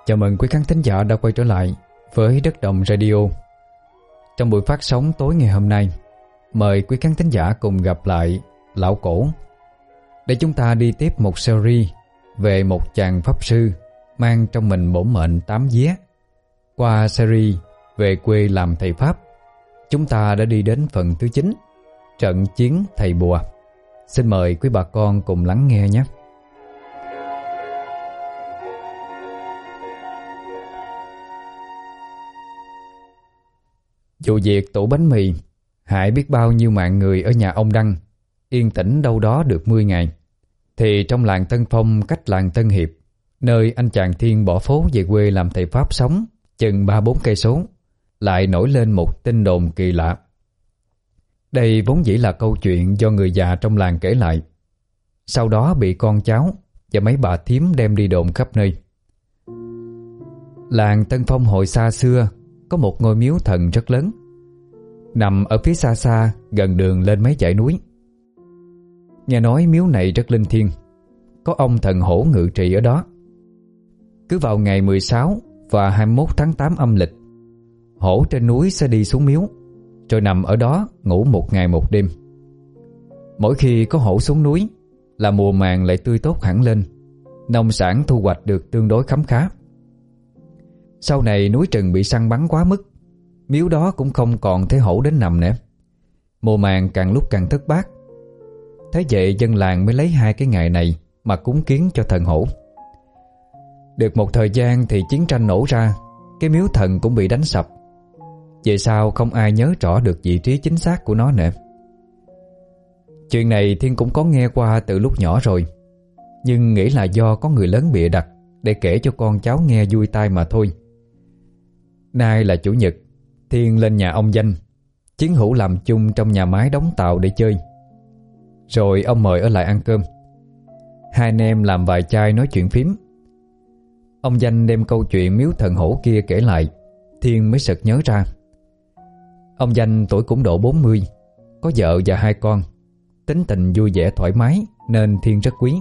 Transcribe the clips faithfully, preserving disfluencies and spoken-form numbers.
Chào mừng quý khán thính giả đã quay trở lại với Đất Đồng Radio. Trong buổi phát sóng tối ngày hôm nay, mời quý khán thính giả cùng gặp lại Lão Cổ để chúng ta đi tiếp một series về một chàng pháp sư mang trong mình bổn mệnh tám vía. Qua series về quê làm thầy pháp, chúng ta đã đi đến phần thứ chín, trận chiến thầy bùa. Xin mời quý bà con cùng lắng nghe nhé. Vụ việc tủ bánh mì hại biết bao nhiêu mạng người ở nhà ông Đăng yên tĩnh đâu đó được mười ngày, thì trong làng Tân Phong cách làng Tân Hiệp, nơi anh chàng Thiên bỏ phố về quê làm thầy pháp sống chừng ba bốn cây số, lại nổi lên một tin đồn kỳ lạ. Đây vốn dĩ là câu chuyện do người già trong làng kể lại, sau đó bị con cháu và mấy bà thím đem đi đồn khắp nơi. Làng Tân Phong hồi xa xưa có một ngôi miếu thần rất lớn, nằm ở phía xa xa gần đường lên mấy dãy núi. Nghe nói miếu này rất linh thiêng, có ông thần hổ ngự trị ở đó. Cứ vào ngày mười sáu và hai mươi mốt tháng tám âm lịch, hổ trên núi sẽ đi xuống miếu, rồi nằm ở đó ngủ một ngày một đêm. Mỗi khi có hổ xuống núi là mùa màng lại tươi tốt hẳn lên, nông sản thu hoạch được tương đối khấm khá. Sau này núi rừng bị săn bắn quá mức, miếu đó cũng không còn thấy hổ đến nằm nữa. Mùa màng càng lúc càng thất bát. Thế vậy dân làng mới lấy hai cái ngày này mà cúng kiến cho thần hổ. Được một thời gian thì chiến tranh nổ ra, cái miếu thần cũng bị đánh sập. Về sau không ai nhớ rõ được vị trí chính xác của nó nữa. Chuyện này Thiên cũng có nghe qua từ lúc nhỏ rồi, nhưng nghĩ là do có người lớn bịa đặt để kể cho con cháu nghe vui tai mà thôi. Nay là chủ nhật, Thiên lên nhà ông Danh, chiến hữu làm chung trong nhà máy đóng tàu để chơi. Rồi ông mời ở lại ăn cơm. Hai anh em làm vài chai nói chuyện phím. Ông Danh đem câu chuyện miếu thần hổ kia kể lại, Thiên mới sực nhớ ra. Ông Danh tuổi cũng độ bốn mươi, có vợ và hai con, tính tình vui vẻ thoải mái nên Thiên rất quý.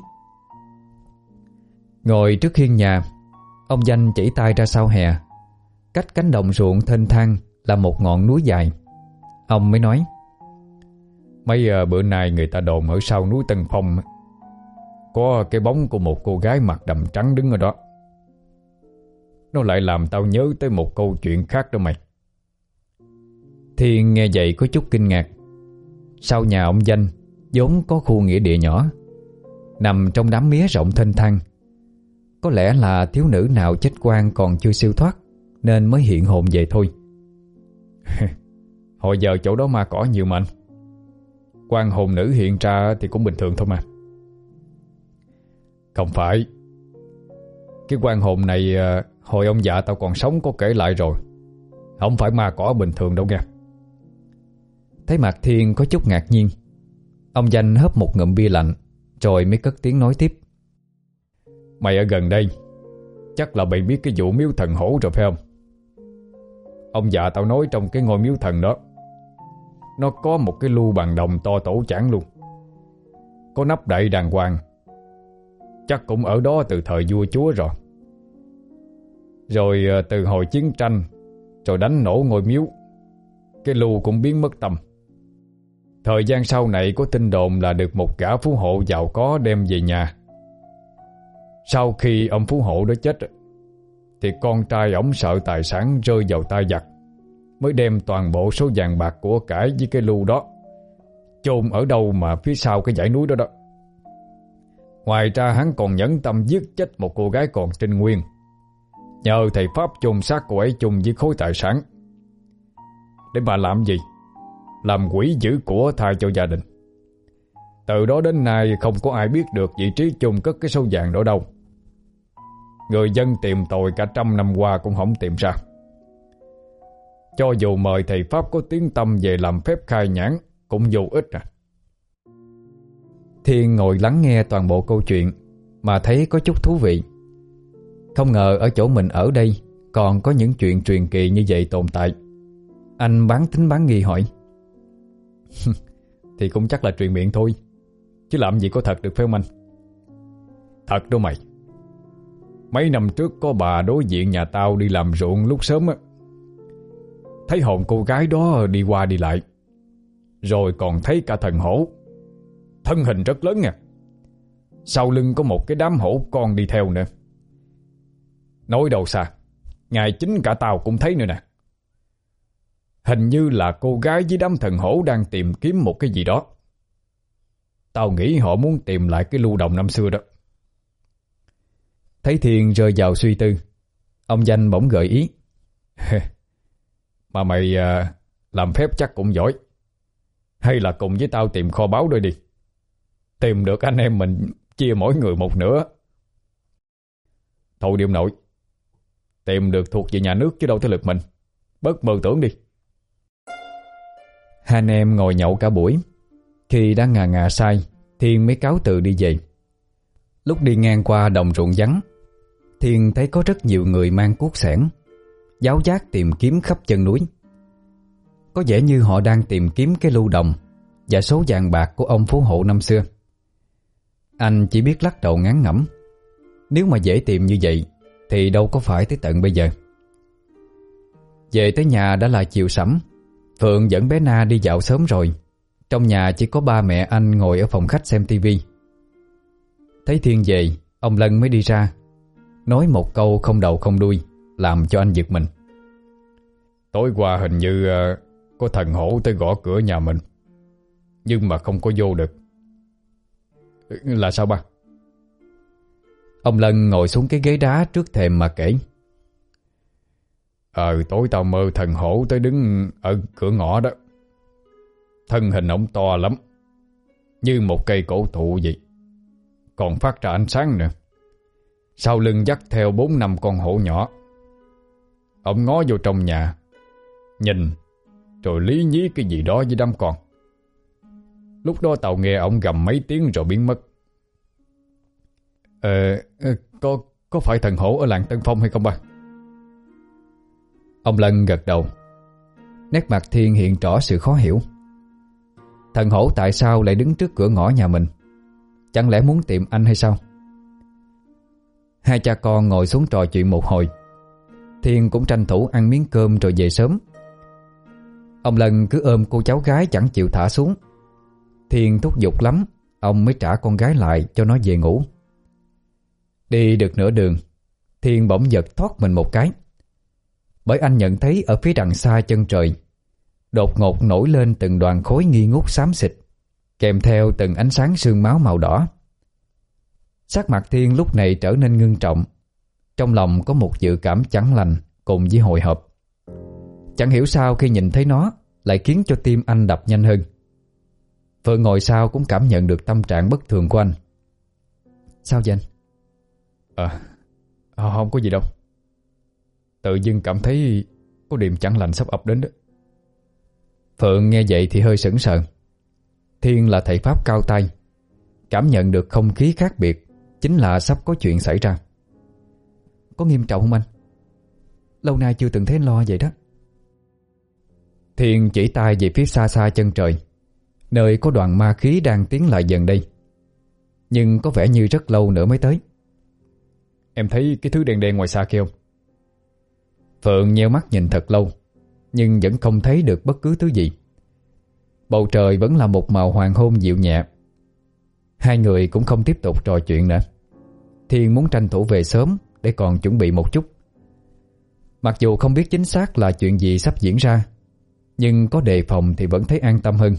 Ngồi trước hiên nhà, ông Danh chỉ tay ra sau hè, cách cánh đồng ruộng thênh thang là một ngọn núi dài. Ông mới nói: Mấy uh, bữa nay người ta đồn ở sau núi Tân Phong có cái bóng của một cô gái mặc đầm trắng đứng ở đó. Nó lại làm tao nhớ tới một câu chuyện khác đó mày. Thiên nghe vậy có chút kinh ngạc. Sau nhà ông Danh vốn có khu nghĩa địa nhỏ, nằm trong đám mía rộng thênh thang. Có lẽ là thiếu nữ nào chết oan còn chưa siêu thoát nên mới hiện hồn về thôi. Hồi giờ chỗ đó ma cỏ nhiều mà anh. Quan hồn nữ hiện ra thì cũng bình thường thôi mà. Không phải. Cái quan hồn này hồi ông già tao còn sống có kể lại rồi, không phải ma cỏ bình thường đâu nha. Thấy mặt Thiên có chút ngạc nhiên, ông Danh hớp một ngụm bia lạnh rồi mới cất tiếng nói tiếp: Mày ở gần đây, chắc là mày biết cái vụ miếu thần hổ rồi phải không? Ông già tao nói trong cái ngôi miếu thần đó, nó có một cái lu bằng đồng to tổ chảng luôn, có nắp đậy đàng hoàng. Chắc cũng ở đó từ thời vua chúa rồi. Rồi từ hồi chiến tranh, rồi đánh nổ ngôi miếu, cái lu cũng biến mất tăm. Thời gian sau này có tin đồn là được một gã phú hộ giàu có đem về nhà. Sau khi ông phú hộ đó chết thì con trai ổng sợ tài sản rơi vào tay giặc, mới đem toàn bộ số vàng bạc của cải với cái lu đó chôn ở đâu mà phía sau cái dãy núi đó đó. Ngoài ra hắn còn nhẫn tâm giết chết một cô gái còn trinh nguyên, nhờ thầy pháp chôn xác cô ấy chung với khối tài sản. Để mà làm gì? Làm quỷ giữ của thay cho gia đình. Từ đó đến nay không có ai biết được vị trí chôn cất cái số vàng đó đâu. Người dân tìm tòi cả trăm năm qua cũng không tìm ra. Cho dù mời thầy pháp có tiếng tâm về làm phép khai nhãn cũng vô ích à. Thiên ngồi lắng nghe toàn bộ câu chuyện mà thấy có chút thú vị. Không ngờ ở chỗ mình ở đây còn có những chuyện truyền kỳ như vậy tồn tại. Anh bán tính bán nghi hỏi: Thì cũng chắc là truyền miệng thôi, chứ làm gì có thật được phải không anh? Thật đâu mày. Mấy năm trước có bà đối diện nhà tao đi làm ruộng lúc sớm á, thấy hồn cô gái đó đi qua đi lại. Rồi còn thấy cả thần hổ, thân hình rất lớn nha. Sau lưng có một cái đám hổ con đi theo nữa. Nói đâu xa, ngày chính cả tao cũng thấy nữa nè. Hình như là cô gái với đám thần hổ đang tìm kiếm một cái gì đó. Tao nghĩ họ muốn tìm lại cái lưu đồng năm xưa đó. Thấy Thiên rơi vào suy tư, ông Danh bỗng gợi ý. Mà mày à, làm phép chắc cũng giỏi. Hay là cùng với tao tìm kho báu đôi đi. Tìm được anh em mình chia mỗi người một nửa. Thôi đi ông nội, tìm được thuộc về nhà nước chứ đâu tới lượt mình. Bớt mơ tưởng đi. Hai anh em ngồi nhậu cả buổi. Khi đã ngà ngà say, Thiên mới cáo từ đi về. Lúc đi ngang qua đồng ruộng vắng, Thiên thấy có rất nhiều người mang cuốc xẻng, giáo giác tìm kiếm khắp chân núi. Có vẻ như họ đang tìm kiếm cái lưu đồng và số vàng bạc của ông phú hộ năm xưa. Anh chỉ biết lắc đầu ngán ngẩm. Nếu mà dễ tìm như vậy thì đâu có phải tới tận bây giờ. Về tới nhà đã là chiều sẩm. Phượng dẫn bé Na đi dạo sớm rồi. Trong nhà chỉ có ba mẹ anh ngồi ở phòng khách xem tivi. Thấy Thiên về, ông Lân mới đi ra, nói một câu không đầu không đuôi, làm cho anh giật mình. Tối qua hình như uh, có thần hổ tới gõ cửa nhà mình, nhưng mà không có vô được. Là sao ba? Ông Lân ngồi xuống cái ghế đá trước thềm mà kể. Ờ tối tao mơ thần hổ tới đứng ở cửa ngõ đó. Thân hình ổng to lắm, như một cây cổ thụ vậy, còn phát ra ánh sáng nữa. Sau lưng dắt theo bốn năm con hổ nhỏ. Ổng ngó vô trong nhà, nhìn rồi lý nhí cái gì đó với đám con. Lúc đó tao nghe ổng gầm mấy tiếng rồi biến mất. Ờ, có, có phải thần hổ ở làng Tân Phong hay không ba? Ông Lân gật đầu. Nét mặt Thiên hiện rõ sự khó hiểu. Thần hổ tại sao lại đứng trước cửa ngõ nhà mình? Chẳng lẽ muốn tìm anh hay sao? Hai cha con ngồi xuống trò chuyện một hồi. Thiên cũng tranh thủ ăn miếng cơm rồi về sớm. Ông Lân cứ ôm cô cháu gái chẳng chịu thả xuống. Thiên thúc giục lắm, ông mới trả con gái lại cho nó về ngủ. Đi được nửa đường, Thiên bỗng giật thoát mình một cái. Bởi anh nhận thấy ở phía đằng xa chân trời đột ngột nổi lên từng đoàn khối nghi ngút xám xịt, kèm theo từng ánh sáng sương máu màu đỏ. Sắc mặt Thiên lúc này trở nên ngưng trọng. Trong lòng có một dự cảm chẳng lành cùng với hồi hộp. Chẳng hiểu sao khi nhìn thấy nó lại khiến cho tim anh đập nhanh hơn. Phượng ngồi sau cũng cảm nhận được tâm trạng bất thường của anh. Sao vậy anh? À, không có gì đâu. Tự dưng cảm thấy có điểm chẳng lành sắp ập đến đó. Phượng nghe vậy thì hơi sững sờ. Thiên là thầy pháp cao tay, cảm nhận được không khí khác biệt, chính là sắp có chuyện xảy ra. Có nghiêm trọng không anh? Lâu nay chưa từng thấy anh lo vậy đó. Thiên chỉ tay về phía xa xa chân trời, nơi có đoàn ma khí đang tiến lại dần đây. Nhưng có vẻ như rất lâu nữa mới tới. Em thấy cái thứ đen đen ngoài xa kia không? Phượng nheo mắt nhìn thật lâu, nhưng vẫn không thấy được bất cứ thứ gì. Bầu trời vẫn là một màu hoàng hôn dịu nhẹ. Hai người cũng không tiếp tục trò chuyện nữa. Thiên muốn tranh thủ về sớm để còn chuẩn bị một chút. Mặc dù không biết chính xác là chuyện gì sắp diễn ra, nhưng có đề phòng thì vẫn thấy an tâm hơn.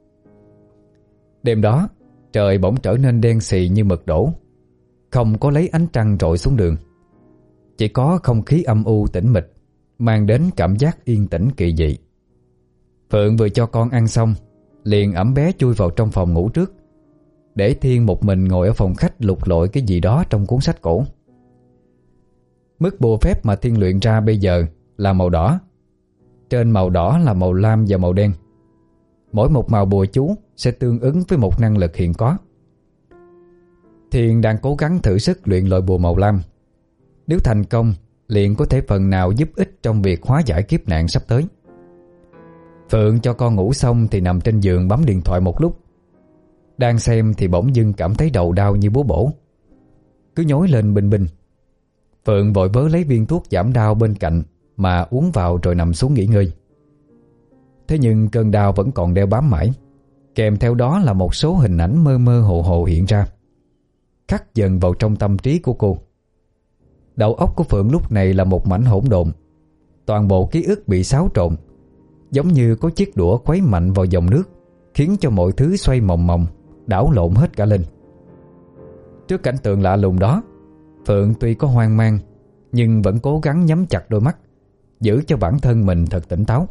Đêm đó, trời bỗng trở nên đen xì như mực đổ. Không có lấy ánh trăng rọi xuống đường, chỉ có không khí âm u tĩnh mịch, mang đến cảm giác yên tĩnh kỳ dị. Phượng vừa cho con ăn xong, liền ẵm bé chui vào trong phòng ngủ trước, để Thiên một mình ngồi ở phòng khách lục lọi cái gì đó trong cuốn sách cổ. Mức bùa phép mà Thiên luyện ra bây giờ là màu đỏ. Trên màu đỏ là màu lam và màu đen. Mỗi một màu bùa chú sẽ tương ứng với một năng lực hiện có. Thiên đang cố gắng thử sức luyện loại bùa màu lam. Nếu thành công, liền có thể phần nào giúp ích trong việc hóa giải kiếp nạn sắp tới. Phượng cho con ngủ xong thì nằm trên giường bấm điện thoại một lúc. Đang xem thì bỗng dưng cảm thấy đầu đau như búa bổ, cứ nhói lên binh binh. Phượng vội vớ lấy viên thuốc giảm đau bên cạnh mà uống vào rồi nằm xuống nghỉ ngơi. Thế nhưng cơn đau vẫn còn đeo bám mãi, kèm theo đó là một số hình ảnh mơ mơ hồ hồ hiện ra, khắc dần vào trong tâm trí của cô. Đầu óc của Phượng lúc này là một mảnh hỗn độn, toàn bộ ký ức bị xáo trộn, giống như có chiếc đũa khuấy mạnh vào dòng nước, khiến cho mọi thứ xoay mòng mòng, đảo lộn hết cả lên. Trước cảnh tượng lạ lùng đó, Phượng tuy có hoang mang nhưng vẫn cố gắng nhắm chặt đôi mắt, giữ cho bản thân mình thật tỉnh táo.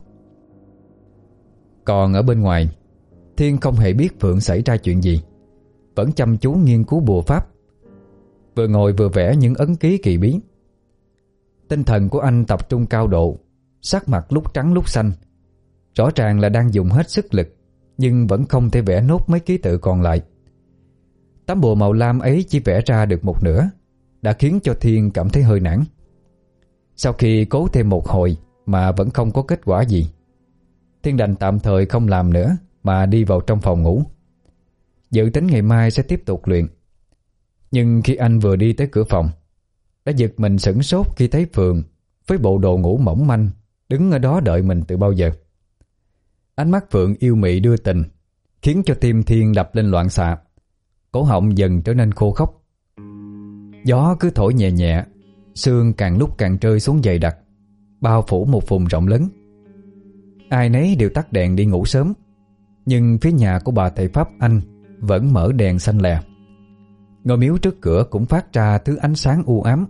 Còn ở bên ngoài, Thiên không hề biết Phượng xảy ra chuyện gì, vẫn chăm chú nghiên cứu bùa pháp, vừa ngồi vừa vẽ những ấn ký kỳ bí. Tinh thần của anh tập trung cao độ, sắc mặt lúc trắng lúc xanh, rõ ràng là đang dùng hết sức lực, nhưng vẫn không thể vẽ nốt mấy ký tự còn lại. Tấm bùa màu lam ấy chỉ vẽ ra được một nửa, đã khiến cho Thiên cảm thấy hơi nản. Sau khi cố thêm một hồi mà vẫn không có kết quả gì, Thiên đành tạm thời không làm nữa mà đi vào trong phòng ngủ, dự tính ngày mai sẽ tiếp tục luyện. Nhưng khi anh vừa đi tới cửa phòng, đã giật mình sửng sốt khi thấy Phượng với bộ đồ ngủ mỏng manh đứng ở đó đợi mình từ bao giờ. Ánh mắt Phượng yêu mị đưa tình khiến cho tim Thiên đập lên loạn xạ, cổ họng dần trở nên khô khốc. Gió cứ thổi nhẹ nhẹ, sương càng lúc càng rơi xuống dày đặc, bao phủ một vùng rộng lớn. Ai nấy đều tắt đèn đi ngủ sớm, nhưng phía nhà của bà thầy Pháp Anh vẫn mở đèn xanh lè. Ngôi miếu trước cửa cũng phát ra thứ ánh sáng u ám.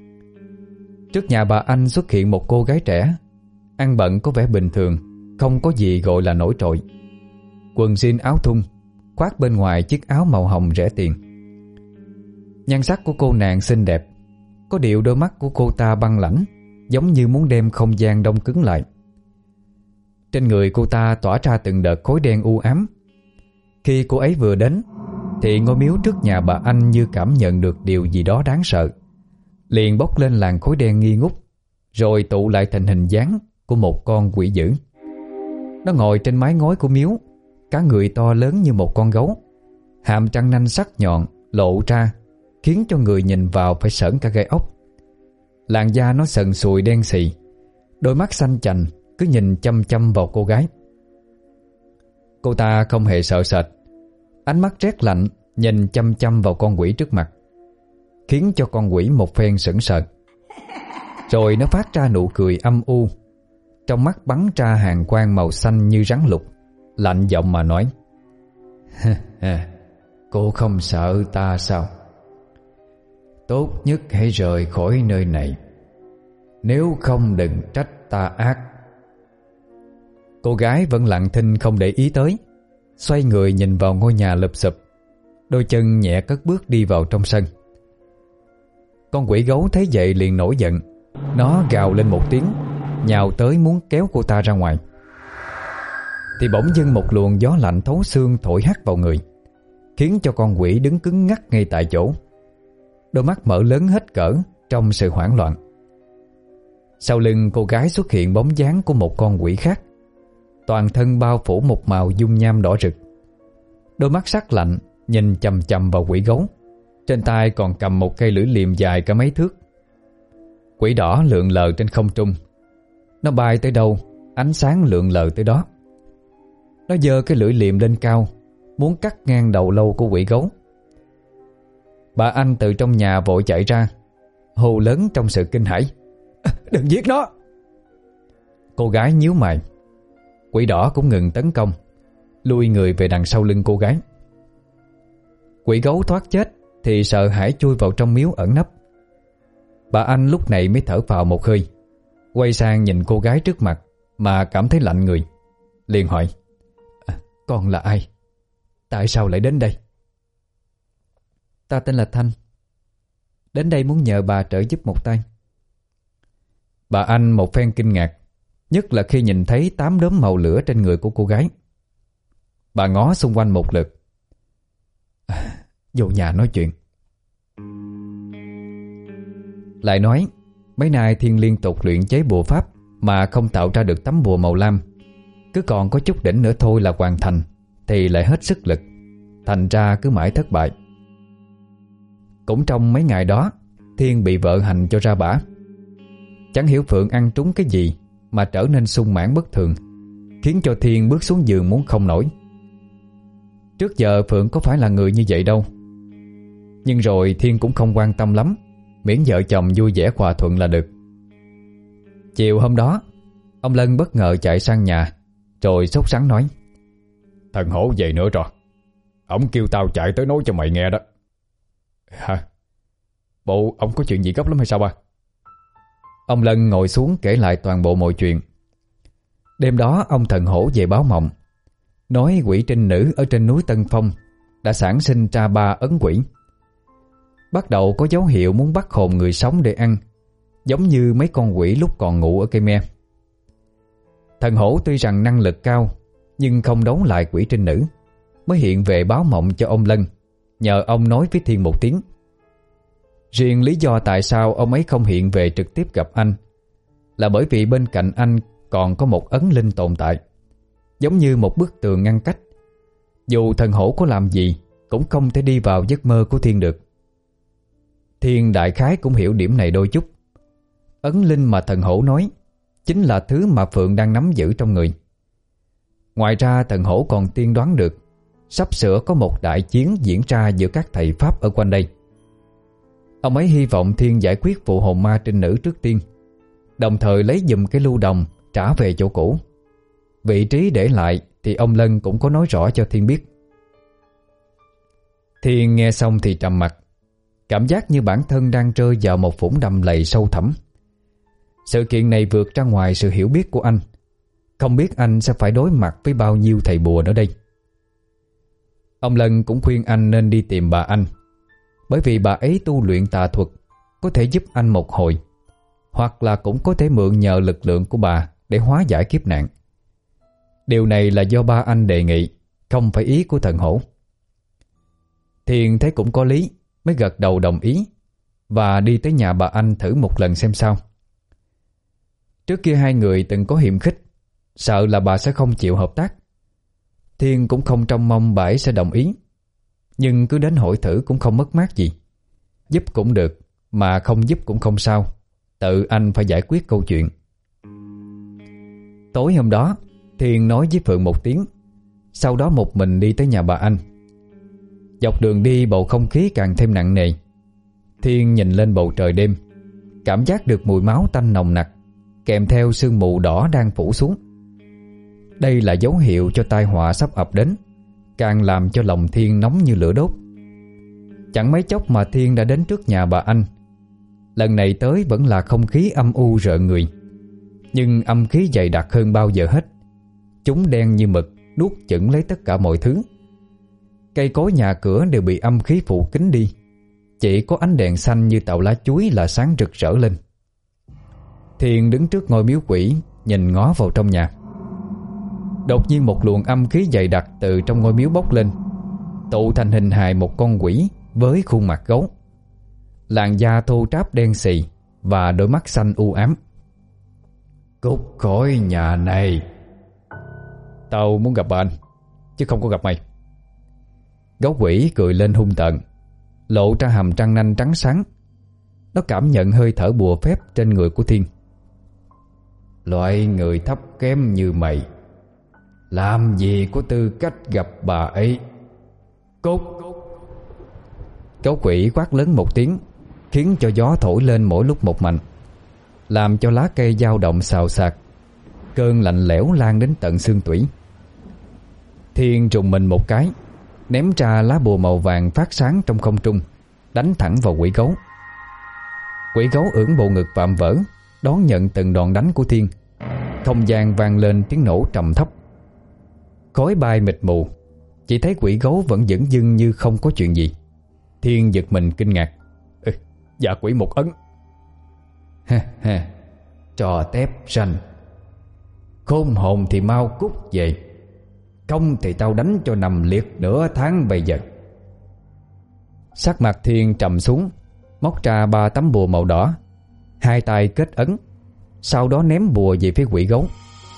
Trước nhà bà Anh xuất hiện một cô gái trẻ, ăn bận có vẻ bình thường, không có gì gọi là nổi trội. Quần jean áo thun, khoác bên ngoài chiếc áo màu hồng rẻ tiền. Nhan sắc của cô nàng xinh đẹp, có điều đôi mắt của cô ta băng lãnh, giống như muốn đem không gian đông cứng lại. Trên người cô ta tỏa ra từng đợt khói đen u ám. Khi cô ấy vừa đến thì ngôi miếu trước nhà bà Anh như cảm nhận được điều gì đó đáng sợ, liền bốc lên làn khói đen nghi ngút, rồi tụ lại thành hình dáng của một con quỷ dữ. Nó ngồi trên mái ngói của miếu, cả người to lớn như một con gấu, hàm răng nanh sắc nhọn lộ ra, khiến cho người nhìn vào phải sởn cả gai ốc. Làn da nó sần sùi đen xì, đôi mắt xanh chành cứ nhìn chăm chăm vào cô gái. Cô ta không hề sợ sệt, ánh mắt rét lạnh nhìn chăm chăm vào con quỷ trước mặt, khiến cho con quỷ một phen sững sờ. Rồi nó phát ra nụ cười âm u, trong mắt bắn ra hàng quang màu xanh như rắn lục, lạnh giọng mà nói: "Cô không sợ ta sao? Tốt nhất hãy rời khỏi nơi này, nếu không đừng trách ta ác." Cô gái vẫn lặng thinh không để ý tới, xoay người nhìn vào ngôi nhà lụp xụp, đôi chân nhẹ cất bước đi vào trong sân. Con quỷ gấu thấy vậy liền nổi giận, nó gào lên một tiếng, nhào tới muốn kéo cô ta ra ngoài. Thì bỗng dưng một luồng gió lạnh thấu xương thổi hắt vào người, khiến cho con quỷ đứng cứng ngắc ngay tại chỗ, đôi mắt mở lớn hết cỡ trong sự hoảng loạn. Sau lưng cô gái xuất hiện bóng dáng của một con quỷ khác, toàn thân bao phủ một màu dung nham đỏ rực, đôi mắt sắc lạnh nhìn chằm chằm vào quỷ gấu, trên tay còn cầm một cây lưỡi liềm dài cả mấy thước. Quỷ đỏ lượn lờ trên không trung, nó bay tới đâu ánh sáng lượn lờ tới đó. Nó giơ cái lưỡi liềm lên cao, muốn cắt ngang đầu lâu của quỷ gấu. Bà Anh từ trong nhà vội chạy ra, hô lớn trong sự kinh hãi: "Đừng giết nó!" Cô gái nhíu mày. Quỷ đỏ cũng ngừng tấn công, lui người về đằng sau lưng cô gái. Quỷ gấu thoát chết thì sợ hãi chui vào trong miếu ẩn nấp. Bà Anh lúc này mới thở phào một hơi, quay sang nhìn cô gái trước mặt mà cảm thấy lạnh người, liền hỏi: à, "Con là ai? Tại sao lại đến đây?" "Ta tên là Thanh, đến đây muốn nhờ bà trợ giúp một tay." Bà Anh một phen kinh ngạc, nhất là khi nhìn thấy tám đốm màu lửa trên người của cô gái. Bà ngó xung quanh một lượt. À, vô nhà nói chuyện. Lại nói, mấy nay Thiên liên tục luyện chế bùa pháp mà không tạo ra được tấm bùa màu lam. Cứ còn có chút đỉnh nữa thôi là hoàn thành, thì lại hết sức lực, thành ra cứ mãi thất bại. Cũng trong mấy ngày đó, Thiên bị vợ hành cho ra bả. Chẳng hiểu Phượng ăn trúng cái gì mà trở nên sung mãn bất thường, khiến cho Thiên bước xuống giường muốn không nổi. Trước giờ Phượng có phải là người như vậy đâu. Nhưng rồi Thiên cũng không quan tâm lắm, miễn vợ chồng vui vẻ hòa thuận là được. Chiều hôm đó, ông Lân bất ngờ chạy sang nhà, rồi sốt sắng nói: Thằng Hổ về nữa rồi. Ông kêu tao chạy tới nói cho mày nghe đó. Hả? Bộ ông có chuyện gì gấp lắm hay sao ba? Ông Lân ngồi xuống kể lại toàn bộ mọi chuyện. Đêm đó ông Thần Hổ về báo mộng, nói quỷ trinh nữ ở trên núi Tân Phong đã sản sinh ra ba ấn quỷ. Bắt đầu có dấu hiệu muốn bắt hồn người sống để ăn, giống như mấy con quỷ lúc còn ngủ ở cây me. Thần Hổ tuy rằng năng lực cao, nhưng không đấu lại quỷ trinh nữ, mới hiện về báo mộng cho ông Lân, nhờ ông nói với Thiên một tiếng. Riêng lý do tại sao ông ấy không hiện về trực tiếp gặp anh là bởi vì bên cạnh anh còn có một ấn linh tồn tại, giống như một bức tường ngăn cách. Dù Thần Hổ có làm gì cũng không thể đi vào giấc mơ của Thiên được. Thiên đại khái cũng hiểu điểm này đôi chút. Ấn linh mà Thần Hổ nói chính là thứ mà Phượng đang nắm giữ trong người. Ngoài ra Thần Hổ còn tiên đoán được sắp sửa có một đại chiến diễn ra giữa các thầy Pháp ở quanh đây. Ông ấy hy vọng Thiên giải quyết vụ hồn ma trinh nữ trước tiên, đồng thời lấy giùm cái lưu đồng trả về chỗ cũ. Vị trí để lại thì ông Lân cũng có nói rõ cho Thiên biết. Thiên nghe xong thì trầm mặt, cảm giác như bản thân đang rơi vào một vũng đầm lầy sâu thẳm. Sự kiện này vượt ra ngoài sự hiểu biết của anh. Không biết anh sẽ phải đối mặt với bao nhiêu thầy bùa nữa đây. Ông Lân cũng khuyên anh nên đi tìm bà anh, bởi vì bà ấy tu luyện tà thuật, có thể giúp anh một hồi, hoặc là cũng có thể mượn nhờ lực lượng của bà để hóa giải kiếp nạn. Điều này là do ba anh đề nghị, không phải ý của Thần Hổ. Thiên thấy cũng có lý, mới gật đầu đồng ý và đi tới nhà bà anh thử một lần xem sao. Trước kia hai người từng có hiềm khích, sợ là bà sẽ không chịu hợp tác. Thiên cũng không trông mong bà ấy sẽ đồng ý, nhưng cứ đến hỏi thử cũng không mất mát gì. Giúp cũng được, mà không giúp cũng không sao, tự anh phải giải quyết câu chuyện. Tối hôm đó, Thiên nói với Phượng một tiếng, sau đó một mình đi tới nhà bà anh. Dọc đường đi bầu không khí càng thêm nặng nề. Thiên nhìn lên bầu trời đêm, cảm giác được mùi máu tanh nồng nặc, kèm theo sương mù đỏ đang phủ xuống. Đây là dấu hiệu cho tai họa sắp ập đến, càng làm cho lòng Thiên nóng như lửa đốt. Chẳng mấy chốc mà Thiên đã đến trước nhà bà anh. Lần này tới vẫn là không khí âm u rợn người, nhưng âm khí dày đặc hơn bao giờ hết. Chúng đen như mực, nuốt chửng lấy tất cả mọi thứ. Cây cối nhà cửa đều bị âm khí phủ kín đi, chỉ có ánh đèn xanh như tàu lá chuối là sáng rực rỡ lên. Thiên đứng trước ngôi miếu quỷ, nhìn ngó vào trong nhà. Đột nhiên một luồng âm khí dày đặc từ trong ngôi miếu bốc lên, tụ thành hình hài một con quỷ với khuôn mặt gấu, làn da thô ráp đen xì và đôi mắt xanh u ám. Cút khỏi nhà này. Tao muốn gặp bà anh, chứ không có gặp mày. Gấu quỷ cười lên hung tợn, lộ ra hàm răng nanh trắng sáng. Nó cảm nhận hơi thở bùa phép trên người của Thiên. Loại người thấp kém như mày làm gì có tư cách gặp bà ấy. Cút. Gấu quỷ quát lớn một tiếng, khiến cho gió thổi lên mỗi lúc một mạnh, làm cho lá cây dao động xào xạc. Cơn lạnh lẽo lan đến tận xương tủy. Thiên trùng mình một cái, ném ra lá bùa màu vàng phát sáng trong không trung, đánh thẳng vào quỷ gấu. Quỷ gấu ưỡn bộ ngực vạm vỡ, đón nhận từng đòn đánh của Thiên. Không gian vang lên tiếng nổ trầm thấp. Khói bay mịt mù, chỉ thấy quỷ gấu vẫn dửng dưng như không có chuyện gì. Thiên giật mình kinh ngạc. Ừ, dạ quỷ một ấn. Ha ha, trò tép ranh. Khôn hồn thì mau cút về, không thì tao đánh cho nằm liệt nửa tháng bây giờ. Sắc mặt Thiên trầm xuống, móc ra ba tấm bùa màu đỏ, hai tay kết ấn, sau đó ném bùa về phía quỷ gấu.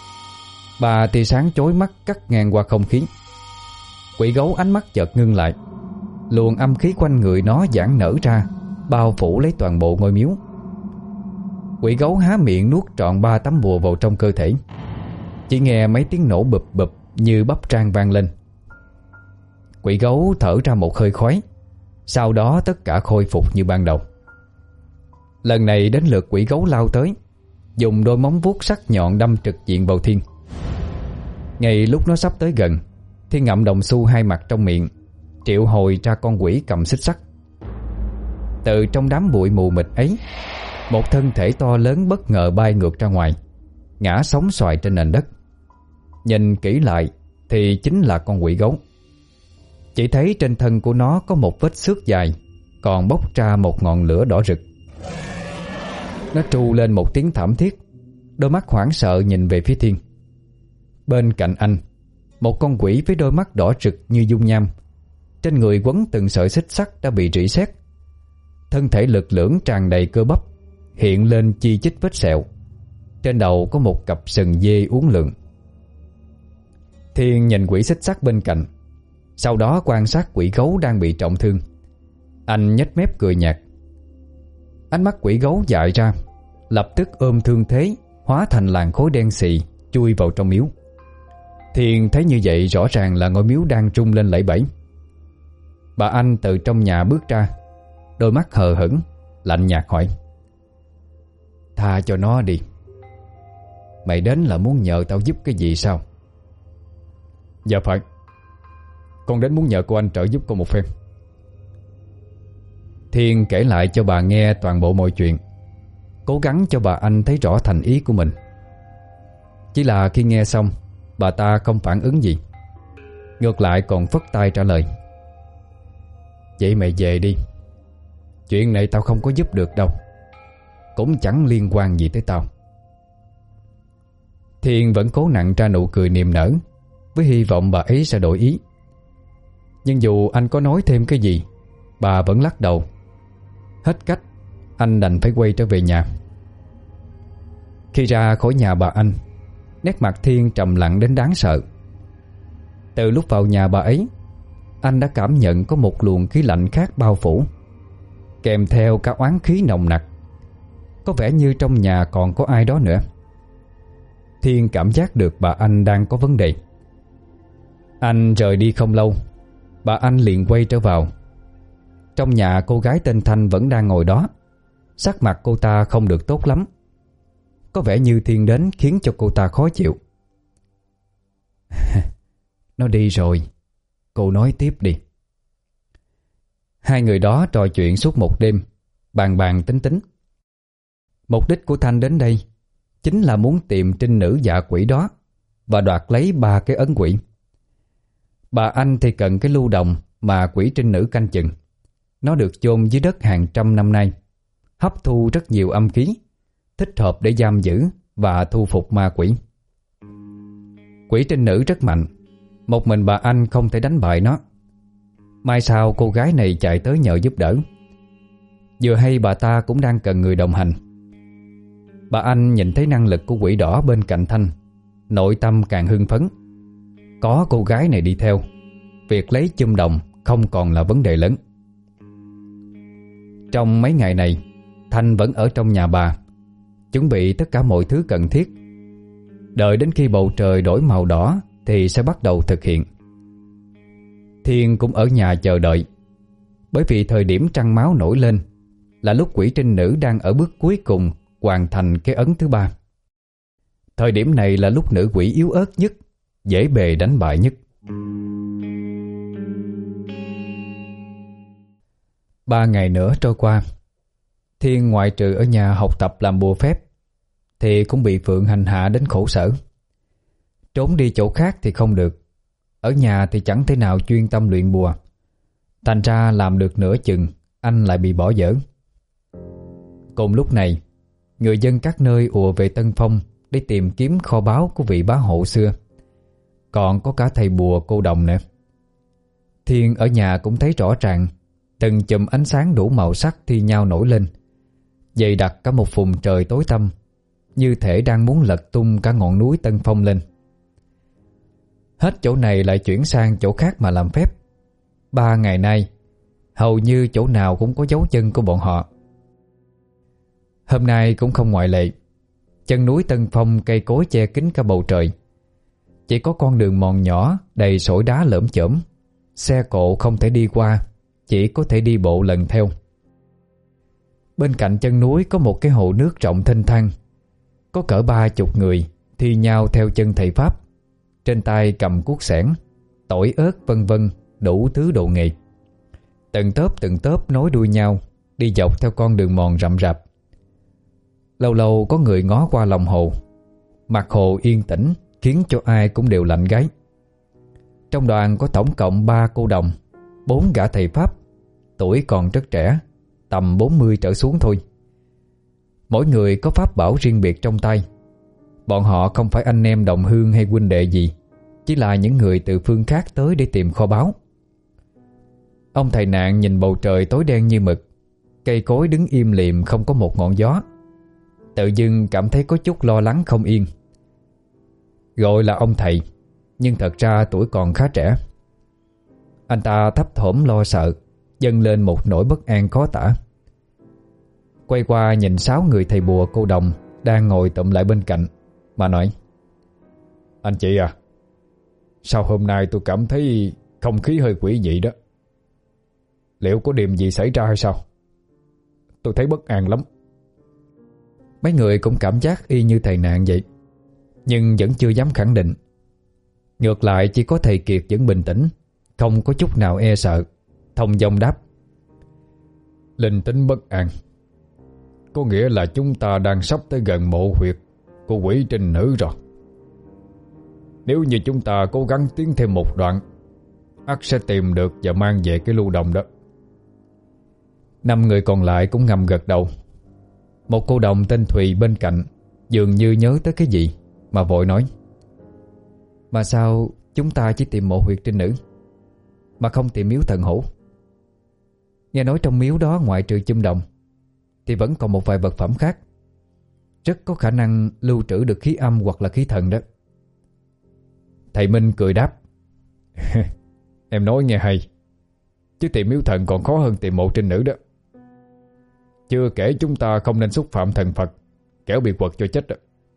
Ba tia sáng chói mắt cắt ngang qua không khí. Quỷ gấu ánh mắt chợt ngưng lại, luồng âm khí quanh người nó giãn nở ra, bao phủ lấy toàn bộ ngôi miếu. Quỷ gấu há miệng nuốt trọn ba tấm bùa vào trong cơ thể. Chỉ nghe mấy tiếng nổ bụp bụp như bắp rang vang lên. Quỷ gấu thở ra một hơi khói. Sau đó tất cả khôi phục như ban đầu. Lần này đến lượt quỷ gấu lao tới, dùng đôi móng vuốt sắc nhọn đâm trực diện vào Thiên. Ngay lúc nó sắp tới gần, Thiên ngậm đồng xu hai mặt trong miệng, triệu hồi ra con quỷ cầm xích sắt. Từ trong đám bụi mù mịt ấy, một thân thể to lớn bất ngờ bay ngược ra ngoài, ngã sóng xoài trên nền đất. Nhìn kỹ lại thì chính là con quỷ gấu. Chỉ thấy trên thân của nó có một vết xước dài, còn bốc ra một ngọn lửa đỏ rực. Nó tru lên một tiếng thảm thiết, đôi mắt hoảng sợ nhìn về phía Thiên. Bên cạnh anh, một con quỷ với đôi mắt đỏ rực như dung nham, trên người quấn từng sợi xích sắt đã bị rỉ sét. Thân thể lực lưỡng tràn đầy cơ bắp, hiện lên chi chít vết sẹo. Trên đầu có một cặp sừng dê uốn lượn. Thiên nhìn quỷ xích sắt bên cạnh, sau đó quan sát quỷ gấu đang bị trọng thương. Anh nhếch mép cười nhạt. Ánh mắt quỷ gấu dại ra, lập tức ôm thương thế, hóa thành làn khối đen xì chui vào trong miếu. Thiên thấy như vậy rõ ràng là ngôi miếu đang rung lên lẫy bẫy. Bà Anh từ trong nhà bước ra, đôi mắt hờ hững, lạnh nhạt hỏi: "Tha cho nó đi. Mày đến là muốn nhờ tao giúp cái gì sao?" "Dạ phải. Con đến muốn nhờ cô anh trợ giúp con một phen." Thiên kể lại cho bà nghe toàn bộ mọi chuyện, cố gắng cho bà Anh thấy rõ thành ý của mình. Chỉ là khi nghe xong, bà ta không phản ứng gì, ngược lại còn phất tay trả lời: "Vậy mày về đi. Chuyện này tao không có giúp được đâu, cũng chẳng liên quan gì tới tao." Thiên vẫn cố nặn ra nụ cười niềm nở, với hy vọng bà ấy sẽ đổi ý. Nhưng dù anh có nói thêm cái gì, bà vẫn lắc đầu. Hết cách, anh đành phải quay trở về nhà. Khi ra khỏi nhà bà Anh, nét mặt Thiên trầm lặng đến đáng sợ. Từ lúc vào nhà bà ấy, anh đã cảm nhận có một luồng khí lạnh khác bao phủ, kèm theo cả oán khí nồng nặc. Có vẻ như trong nhà còn có ai đó nữa. Thiên cảm giác được bà Anh đang có vấn đề. Anh rời đi không lâu, bà Anh liền quay trở vào. Trong nhà cô gái tên Thanh vẫn đang ngồi đó. Sắc mặt cô ta không được tốt lắm. Có vẻ như Thiên đến khiến cho cô ta khó chịu. "Nó đi rồi, cô nói tiếp đi." Hai người đó trò chuyện suốt một đêm, bàn bàn tính tính. Mục đích của Thanh đến đây chính là muốn tìm trinh nữ dạ quỷ đó và đoạt lấy ba cái ấn quỷ. Bà Anh thì cần cái lưu đồng mà quỷ trinh nữ canh chừng. Nó được chôn dưới đất hàng trăm năm nay, hấp thu rất nhiều âm khí, thích hợp để giam giữ và thu phục ma quỷ. Quỷ trinh nữ rất mạnh, một mình bà Anh không thể đánh bại nó. Mai sau cô gái này chạy tới nhờ giúp đỡ. Vừa hay bà ta cũng đang cần người đồng hành. Bà Anh nhìn thấy năng lực của quỷ đỏ bên cạnh Thanh, nội tâm càng hưng phấn. Có cô gái này đi theo, việc lấy chum đồng không còn là vấn đề lớn. Trong mấy ngày này, Thanh vẫn ở trong nhà bà, chuẩn bị tất cả mọi thứ cần thiết. Đợi đến khi bầu trời đổi màu đỏ thì sẽ bắt đầu thực hiện. Thiên cũng ở nhà chờ đợi, bởi vì thời điểm trăng máu nổi lên là lúc quỷ trinh nữ đang ở bước cuối cùng hoàn thành cái ấn thứ ba. Thời điểm này là lúc nữ quỷ yếu ớt nhất, dễ bề đánh bại nhất. Ba ngày nữa trôi qua, Thiên ngoại trừ ở nhà học tập làm bùa phép thì cũng bị Phượng hành hạ đến khổ sở. Trốn đi chỗ khác thì không được, ở nhà thì chẳng thể nào chuyên tâm luyện bùa. Thành ra làm được nửa chừng, anh lại bị bỏ dở. Cùng lúc này, người dân các nơi ùa về Tân Phong để tìm kiếm kho báu của vị bá hộ xưa. Còn có cả thầy bùa cô đồng nữa. Thiên ở nhà cũng thấy rõ ràng từng chùm ánh sáng đủ màu sắc thi nhau nổi lên, dày đặc cả một vùng trời tối tăm, như thể đang muốn lật tung cả ngọn núi Tân Phong lên. Hết chỗ này lại chuyển sang chỗ khác mà làm phép. Ba ngày nay, hầu như chỗ nào cũng có dấu chân của bọn họ. Hôm nay cũng không ngoại lệ. Chân núi Tân Phong cây cối che kín cả bầu trời. Chỉ có con đường mòn nhỏ đầy sỏi đá lởm chởm. Xe cộ không thể đi qua, chỉ có thể đi bộ lần theo. Bên cạnh chân núi có một cái hồ nước rộng thênh thang. Có cỡ ba chục người thi nhau theo chân thầy Pháp, trên tay cầm cuốc xẻng, tỏi ớt vân vân, đủ thứ đồ nghề. Từng tớp từng tớp nối đuôi nhau đi dọc theo con đường mòn rậm rạp. Lâu lâu có người ngó qua lòng hồ. Mặt hồ yên tĩnh khiến cho ai cũng đều lạnh gáy. Trong đoàn có tổng cộng ba cô đồng, bốn gã thầy Pháp, tuổi còn rất trẻ, tầm bốn mươi trở xuống thôi. Mỗi người có pháp bảo riêng biệt trong tay. Bọn họ không phải anh em đồng hương hay huynh đệ gì, chỉ là những người từ phương khác tới để tìm kho báu. Ông thầy Nạn nhìn bầu trời tối đen như mực, cây cối đứng im lìm không có một ngọn gió, tự dưng cảm thấy có chút lo lắng không yên. Gọi là ông thầy, nhưng thật ra tuổi còn khá trẻ. Anh ta thấp thỏm lo sợ, dâng lên một nỗi bất an khó tả. Quay qua nhìn sáu người thầy bùa cô đồng đang ngồi tụm lại bên cạnh mà nói: Anh chị à, sao hôm nay tôi cảm thấy không khí hơi quỷ dị đó? Liệu có điểm gì xảy ra hay sao? Tôi thấy bất an lắm. Mấy người cũng cảm giác y như thầy Nạn vậy, nhưng vẫn chưa dám khẳng định. Ngược lại chỉ có thầy Kiệt vẫn bình tĩnh, không có chút nào e sợ, thông dong đáp: Linh tính bất an có nghĩa là chúng ta đang sắp tới gần mộ huyệt của quỷ trinh nữ rồi. Nếu như chúng ta cố gắng tiến thêm một đoạn, ắt sẽ tìm được và mang về cái lưu đồng đó. Năm người còn lại cũng ngầm gật đầu. Một cô đồng tên Thùy bên cạnh dường như nhớ tới cái gì mà vội nói: Mà sao chúng ta chỉ tìm mộ huyệt trinh nữ mà không tìm miếu thần hổ? Nghe nói trong miếu đó ngoại trừ chum đồng thì vẫn còn một vài vật phẩm khác, rất có khả năng lưu trữ được khí âm hoặc là khí thần đó. Thầy Minh cười đáp: Em nói nghe hay, chứ tìm miếu thần còn khó hơn tìm mộ trinh nữ đó. Chưa kể chúng ta không nên xúc phạm thần Phật, kẻo bị quật cho chết đó.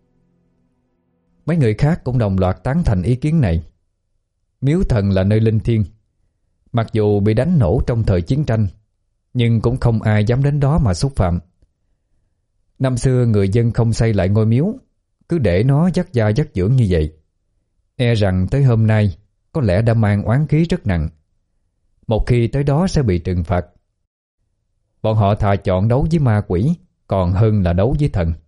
Mấy người khác cũng đồng loạt tán thành ý kiến này. Miếu thần là nơi linh thiêng, mặc dù bị đánh nổ trong thời chiến tranh, nhưng cũng không ai dám đến đó mà xúc phạm. Năm xưa người dân không xây lại ngôi miếu, cứ để nó dắt da dắt dưỡng như vậy, e rằng tới hôm nay có lẽ đã mang oán khí rất nặng. Một khi tới đó sẽ bị trừng phạt. Bọn họ thà chọn đấu với ma quỷ còn hơn là đấu với thần.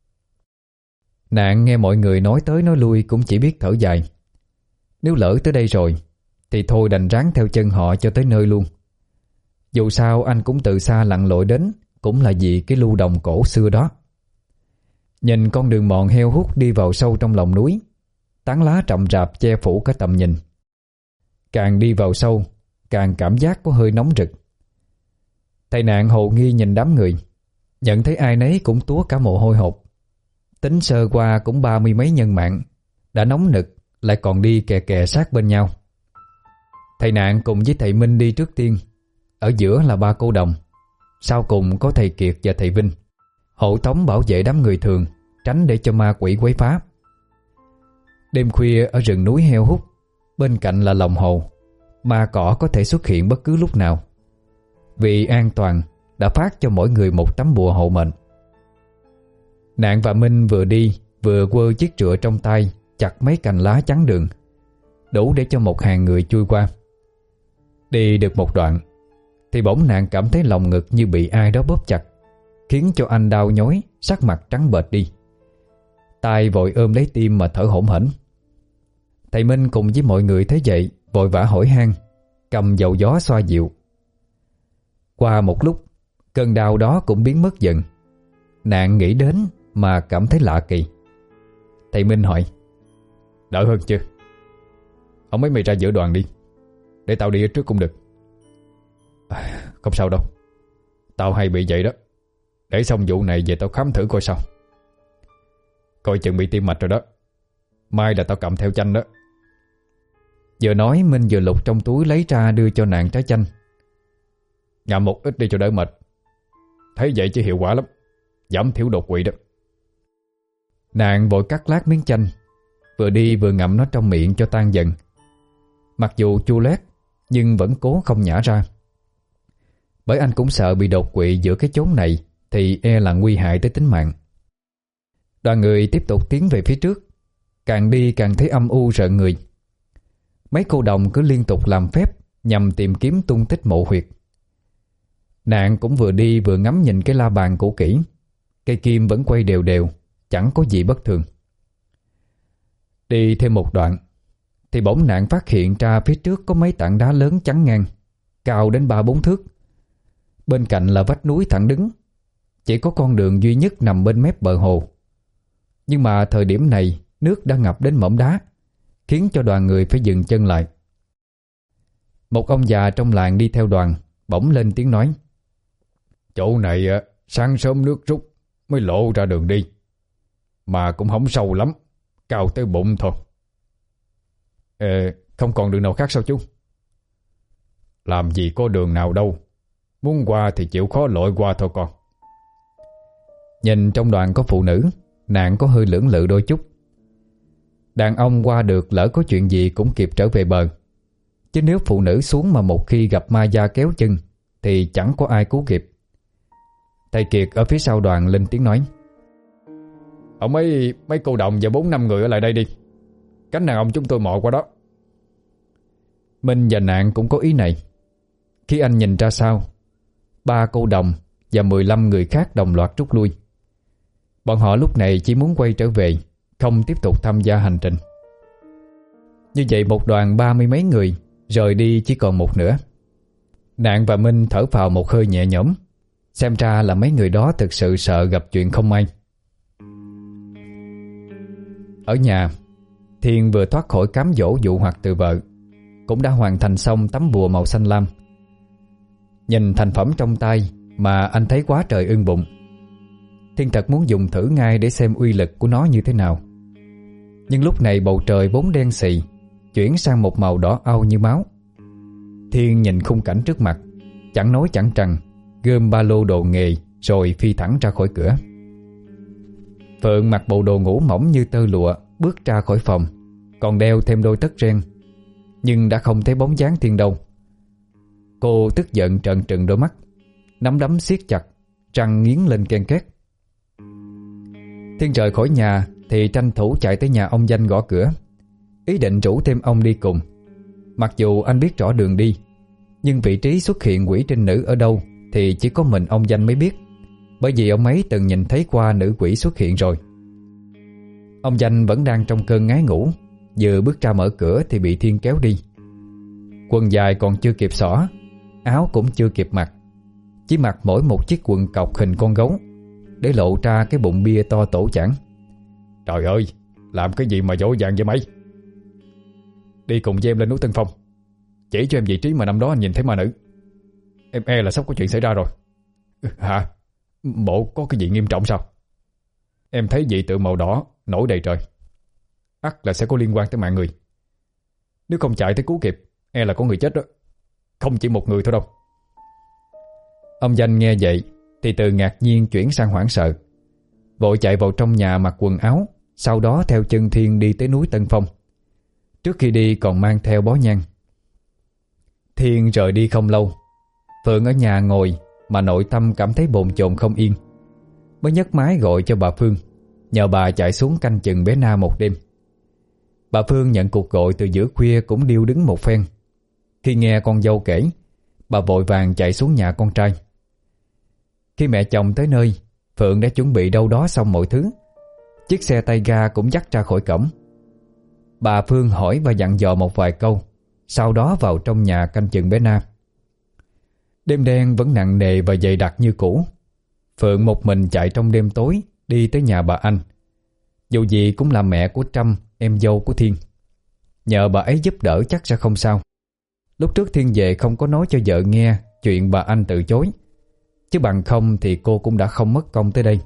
Nạn nghe mọi người nói tới nói lui cũng chỉ biết thở dài. Nếu lỡ tới đây rồi thì thôi đành ráng theo chân họ cho tới nơi luôn. Dù sao anh cũng từ xa lặn lội đến, cũng là vì cái lưu đồng cổ xưa đó. Nhìn con đường mòn heo hút đi vào sâu trong lòng núi, tán lá rậm rạp che phủ cả tầm nhìn. Càng đi vào sâu càng cảm giác có hơi nóng rực. Thầy Nạn hồ nghi nhìn đám người, nhận thấy ai nấy cũng túa cả mồ hôi hột. Tính sơ qua cũng ba mươi mấy nhân mạng, đã nóng nực lại còn đi kè kè sát bên nhau. Thầy Nạn cùng với thầy Minh đi trước tiên, ở giữa là ba cô đồng, sau cùng có thầy Kiệt và thầy Vinh hộ tống bảo vệ đám người thường, tránh để cho ma quỷ quấy phá. Đêm khuya ở rừng núi heo hút, bên cạnh là lòng hồ, ma cỏ có thể xuất hiện bất cứ lúc nào. Vì an toàn đã phát cho mỗi người một tấm bùa hộ mệnh. Nạn và Minh vừa đi vừa quơ chiếc rựa trong tay chặt mấy cành lá chắn đường, đủ để cho một hàng người chui qua. Đi được một đoạn thì bỗng Nạn cảm thấy lòng ngực như bị ai đó bóp chặt, khiến cho anh đau nhói, sắc mặt trắng bệch đi. Tay vội ôm lấy tim mà thở hổn hển. Thầy Minh cùng với mọi người thấy vậy vội vã hỏi han, cầm dầu gió xoa dịu. Qua một lúc, cơn đau đó cũng biến mất dần. Nạn nghĩ đến mà cảm thấy lạ kỳ. Thầy Minh hỏi: Đỡ hơn chưa? Ông mấy mày ra giữa đoàn đi, để tao đi ở trước cũng được. À, không sao đâu, tao hay bị vậy đó. Để xong vụ này về tao khám thử coi sao. Coi chừng bị tim mạch rồi đó, mai là tao cầm theo chanh đó. Vừa nói Minh vừa lục trong túi lấy ra đưa cho Nạn trái chanh. Ngậm một ít đi cho đỡ mệt. Thấy vậy chứ hiệu quả lắm, giảm thiểu đột quỵ đó. Nàng vội cắt lát miếng chanh, vừa đi vừa ngậm nó trong miệng cho tan dần. Mặc dù chua loét nhưng vẫn cố không nhả ra, bởi anh cũng sợ bị đột quỵ giữa cái chốn này thì e là nguy hại tới tính mạng. Đoàn người tiếp tục tiến về phía trước. Càng đi càng thấy âm u rợn người. Mấy cô đồng cứ liên tục làm phép nhằm tìm kiếm tung tích mộ huyệt. Nàng cũng vừa đi vừa ngắm nhìn cái la bàn cũ kỹ. Cây kim vẫn quay đều đều, chẳng có gì bất thường. Đi thêm một đoạn thì bỗng nàng phát hiện ra phía trước có mấy tảng đá lớn chắn ngang, cao đến ba bốn thước. Bên cạnh là vách núi thẳng đứng. Chỉ có con đường duy nhất nằm bên mép bờ hồ. Nhưng mà thời điểm này nước đã ngập đến mỏm đá, khiến cho đoàn người phải dừng chân lại. Một ông già trong làng đi theo đoàn bỗng lên tiếng nói: Chỗ này sáng sớm nước rút mới lộ ra đường đi, mà cũng không sâu lắm, cao tới bụng thôi. Ờ, không còn đường nào khác sao chú? Làm gì có đường nào đâu, muốn qua thì chịu khó lội qua thôi con. Nhìn trong đoàn có phụ nữ, nàng có hơi lưỡng lự đôi chút. Đàn ông qua được lỡ có chuyện gì cũng kịp trở về bờ, chứ nếu phụ nữ xuống mà một khi gặp ma da kéo chân thì chẳng có ai cứu kịp. Thầy Kiệt ở phía sau đoàn lên tiếng nói: Ông mấy mấy cô đồng và bốn năm người ở lại đây đi, cánh đàn ông chúng tôi mò qua đó. Minh và Nạn cũng có ý này. Khi anh nhìn ra sau, ba cô đồng và mười lăm người khác đồng loạt rút lui. Bọn họ lúc này chỉ muốn quay trở về, không tiếp tục tham gia hành trình. Như vậy một đoàn ba mươi mấy người rời đi chỉ còn một nửa. Nạn và Minh thở phào một hơi nhẹ nhõm. Xem ra là mấy người đó thực sự sợ gặp chuyện không may. Ở nhà, Thiên vừa thoát khỏi cám dỗ dụ hoặc từ vợ, cũng đã hoàn thành xong tấm bùa màu xanh lam. Nhìn thành phẩm trong tay mà anh thấy quá trời ưng bụng. Thiên thật muốn dùng thử ngay để xem uy lực của nó như thế nào. Nhưng lúc này bầu trời vốn đen xì chuyển sang một màu đỏ au như máu. Thiên nhìn khung cảnh trước mặt, chẳng nói chẳng rằng gom ba lô đồ nghề rồi phi thẳng ra khỏi cửa. Phượng mặc bộ đồ ngủ mỏng như tơ lụa bước ra khỏi phòng, còn đeo thêm đôi tất ren, nhưng đã không thấy bóng dáng Thiên đâu. Cô tức giận trợn trừng đôi mắt, nắm đấm siết chặt, răng nghiến lên ken két. Thiên rời khỏi nhà thì tranh thủ chạy tới nhà ông Danh gõ cửa, ý định rủ thêm ông đi cùng. Mặc dù anh biết rõ đường đi, nhưng vị trí xuất hiện quỷ trinh nữ ở đâu thì chỉ có mình ông Danh mới biết, bởi vì ông ấy từng nhìn thấy qua nữ quỷ xuất hiện rồi. Ông Danh vẫn đang trong cơn ngái ngủ, vừa bước ra mở cửa thì bị Thiên kéo đi. Quần dài còn chưa kịp xỏ, áo cũng chưa kịp mặc, chỉ mặc mỗi một chiếc quần cọc hình con gấu, để lộ ra cái bụng bia to tổ chảng. Trời ơi, làm cái gì mà dỗ dàng vậy mày? Đi cùng với em lên núi Tân Phong, chỉ cho em vị trí mà năm đó anh nhìn thấy ma nữ. Em e là sắp có chuyện xảy ra rồi. Hả? Bộ có cái gì nghiêm trọng sao? Em thấy dị tượng màu đỏ nổi đầy trời, ắt là sẽ có liên quan tới mạng người. Nếu không chạy tới cứu kịp, e là có người chết đó. Không chỉ một người thôi đâu. Ông Danh nghe vậy thì từ ngạc nhiên chuyển sang hoảng sợ, vội chạy vào trong nhà mặc quần áo, sau đó theo chân Thiên đi tới núi Tân Phong. Trước khi đi còn mang theo bó nhang. Thiên rời đi không lâu, Phượng ở nhà ngồi mà nội tâm cảm thấy bồn chồn không yên, mới nhấc máy gọi cho bà Phương, nhờ bà chạy xuống canh chừng bé Na một đêm. Bà Phương nhận cuộc gọi từ giữa khuya cũng điêu đứng một phen. Khi nghe con dâu kể, bà vội vàng chạy xuống nhà con trai. Khi mẹ chồng tới nơi, Phượng đã chuẩn bị đâu đó xong mọi thứ. Chiếc xe tay ga cũng dắt ra khỏi cổng. Bà Phương hỏi và dặn dò một vài câu, sau đó vào trong nhà canh chừng bé Na. Đêm đen vẫn nặng nề và dày đặc như cũ. Phượng một mình chạy trong đêm tối đi tới nhà bà Anh. Dù gì cũng là mẹ của Trâm, em dâu của Thiên. Nhờ bà ấy giúp đỡ chắc sẽ không sao. Lúc trước Thiên về không có nói cho vợ nghe chuyện bà Anh từ chối, chứ bằng không thì cô cũng đã không mất công tới đây.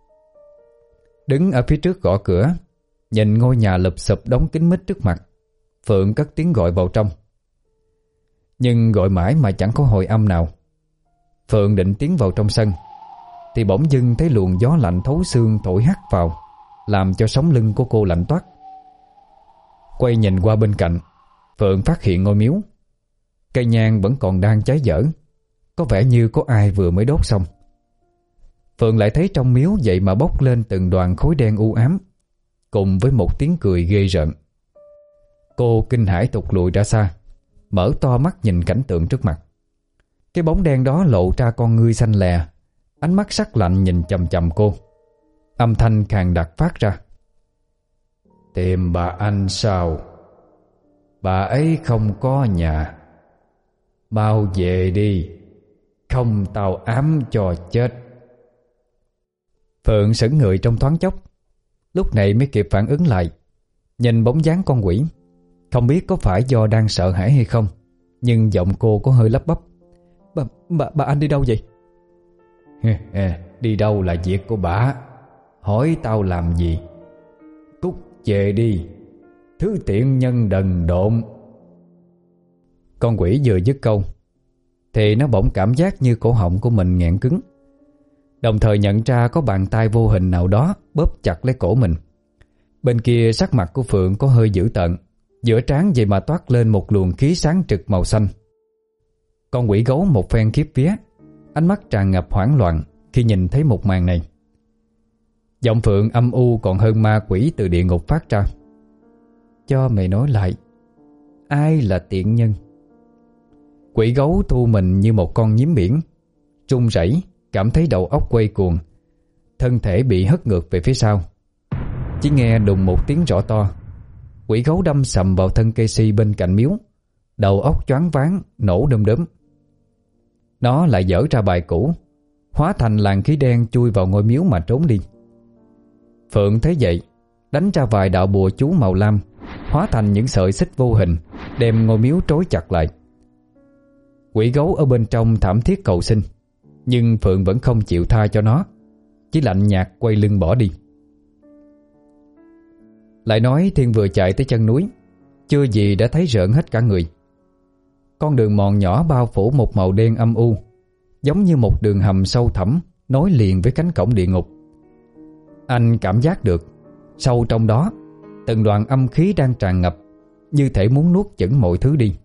Đứng ở phía trước gõ cửa, nhìn ngôi nhà lụp xụp đóng kín mít trước mặt, Phượng cất tiếng gọi vào trong. Nhưng gọi mãi mà chẳng có hồi âm nào. Phượng định tiến vào trong sân thì bỗng dưng thấy luồng gió lạnh thấu xương thổi hắt vào, làm cho sống lưng của cô lạnh toát. Quay nhìn qua bên cạnh, Phượng phát hiện ngôi miếu. Cây nhang vẫn còn đang cháy dở, có vẻ như có ai vừa mới đốt xong. Phượng lại thấy trong miếu vậy mà bốc lên từng đoàn khói đen u ám, cùng với một tiếng cười ghê rợn. Cô kinh hãi tụt lùi ra xa, mở to mắt nhìn cảnh tượng trước mặt. Cái bóng đen đó lộ ra con ngươi xanh lè, ánh mắt sắc lạnh nhìn chằm chằm cô. Âm thanh khàn đặc phát ra: "Tìm bà anh sao? Bà ấy không có nhà. Mau về đi, không tao ám cho chết." Phượng sững người trong thoáng chốc, lúc này mới kịp phản ứng lại, nhìn bóng dáng con quỷ. Không biết có phải do đang sợ hãi hay không, nhưng giọng cô có hơi lắp bắp: Bà, bà, bà anh đi đâu vậy? Đi đâu là việc của bà, hỏi tao làm gì? Cút về đi, thứ tiện nhân đần độn. Con quỷ vừa dứt câu thì nó bỗng cảm giác như cổ họng của mình nghẹn cứng, đồng thời nhận ra có bàn tay vô hình nào đó bóp chặt lấy cổ mình. Bên kia sắc mặt của Phượng có hơi dữ tợn, giữa trán vậy mà toát lên một luồng khí sáng trực màu xanh. Con quỷ gấu một phen khiếp vía, ánh mắt tràn ngập hoảng loạn khi nhìn thấy một màn này. Giọng Phượng âm u còn hơn ma quỷ từ địa ngục phát ra: "Cho mày nói lại, ai là tiện nhân?" Quỷ gấu thu mình như một con nhím biển, run rẩy, cảm thấy đầu óc quay cuồng, thân thể bị hất ngược về phía sau. Chỉ nghe đùng một tiếng rõ to, quỷ gấu đâm sầm vào thân cây si bên cạnh miếu, đầu óc choáng váng, nổ đom đóm. Nó lại dở ra bài cũ, hóa thành làn khí đen chui vào ngôi miếu mà trốn đi. Phượng thấy vậy, đánh ra vài đạo bùa chú màu lam, hóa thành những sợi xích vô hình, đem ngôi miếu trói chặt lại. Quỷ gấu ở bên trong thảm thiết cầu xin, nhưng Phượng vẫn không chịu tha cho nó, chỉ lạnh nhạt quay lưng bỏ đi. Lại nói Thiên vừa chạy tới chân núi, chưa gì đã thấy rợn hết cả người. Con đường mòn nhỏ bao phủ một màu đen âm u, giống như một đường hầm sâu thẳm nối liền với cánh cổng địa ngục. Anh cảm giác được sâu trong đó từng đoàn âm khí đang tràn ngập, như thể muốn nuốt chửng mọi thứ đi.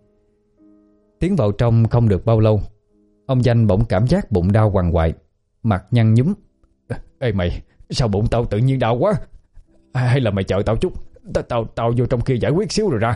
Tiến vào trong không được bao lâu, ông Danh bỗng cảm giác bụng đau quằn quại, mặt nhăn nhúm. Ê mày, sao bụng tao tự nhiên đau quá? Hay là mày chờ tao chút, Tao tao, tao vô trong kia giải quyết xíu rồi ra.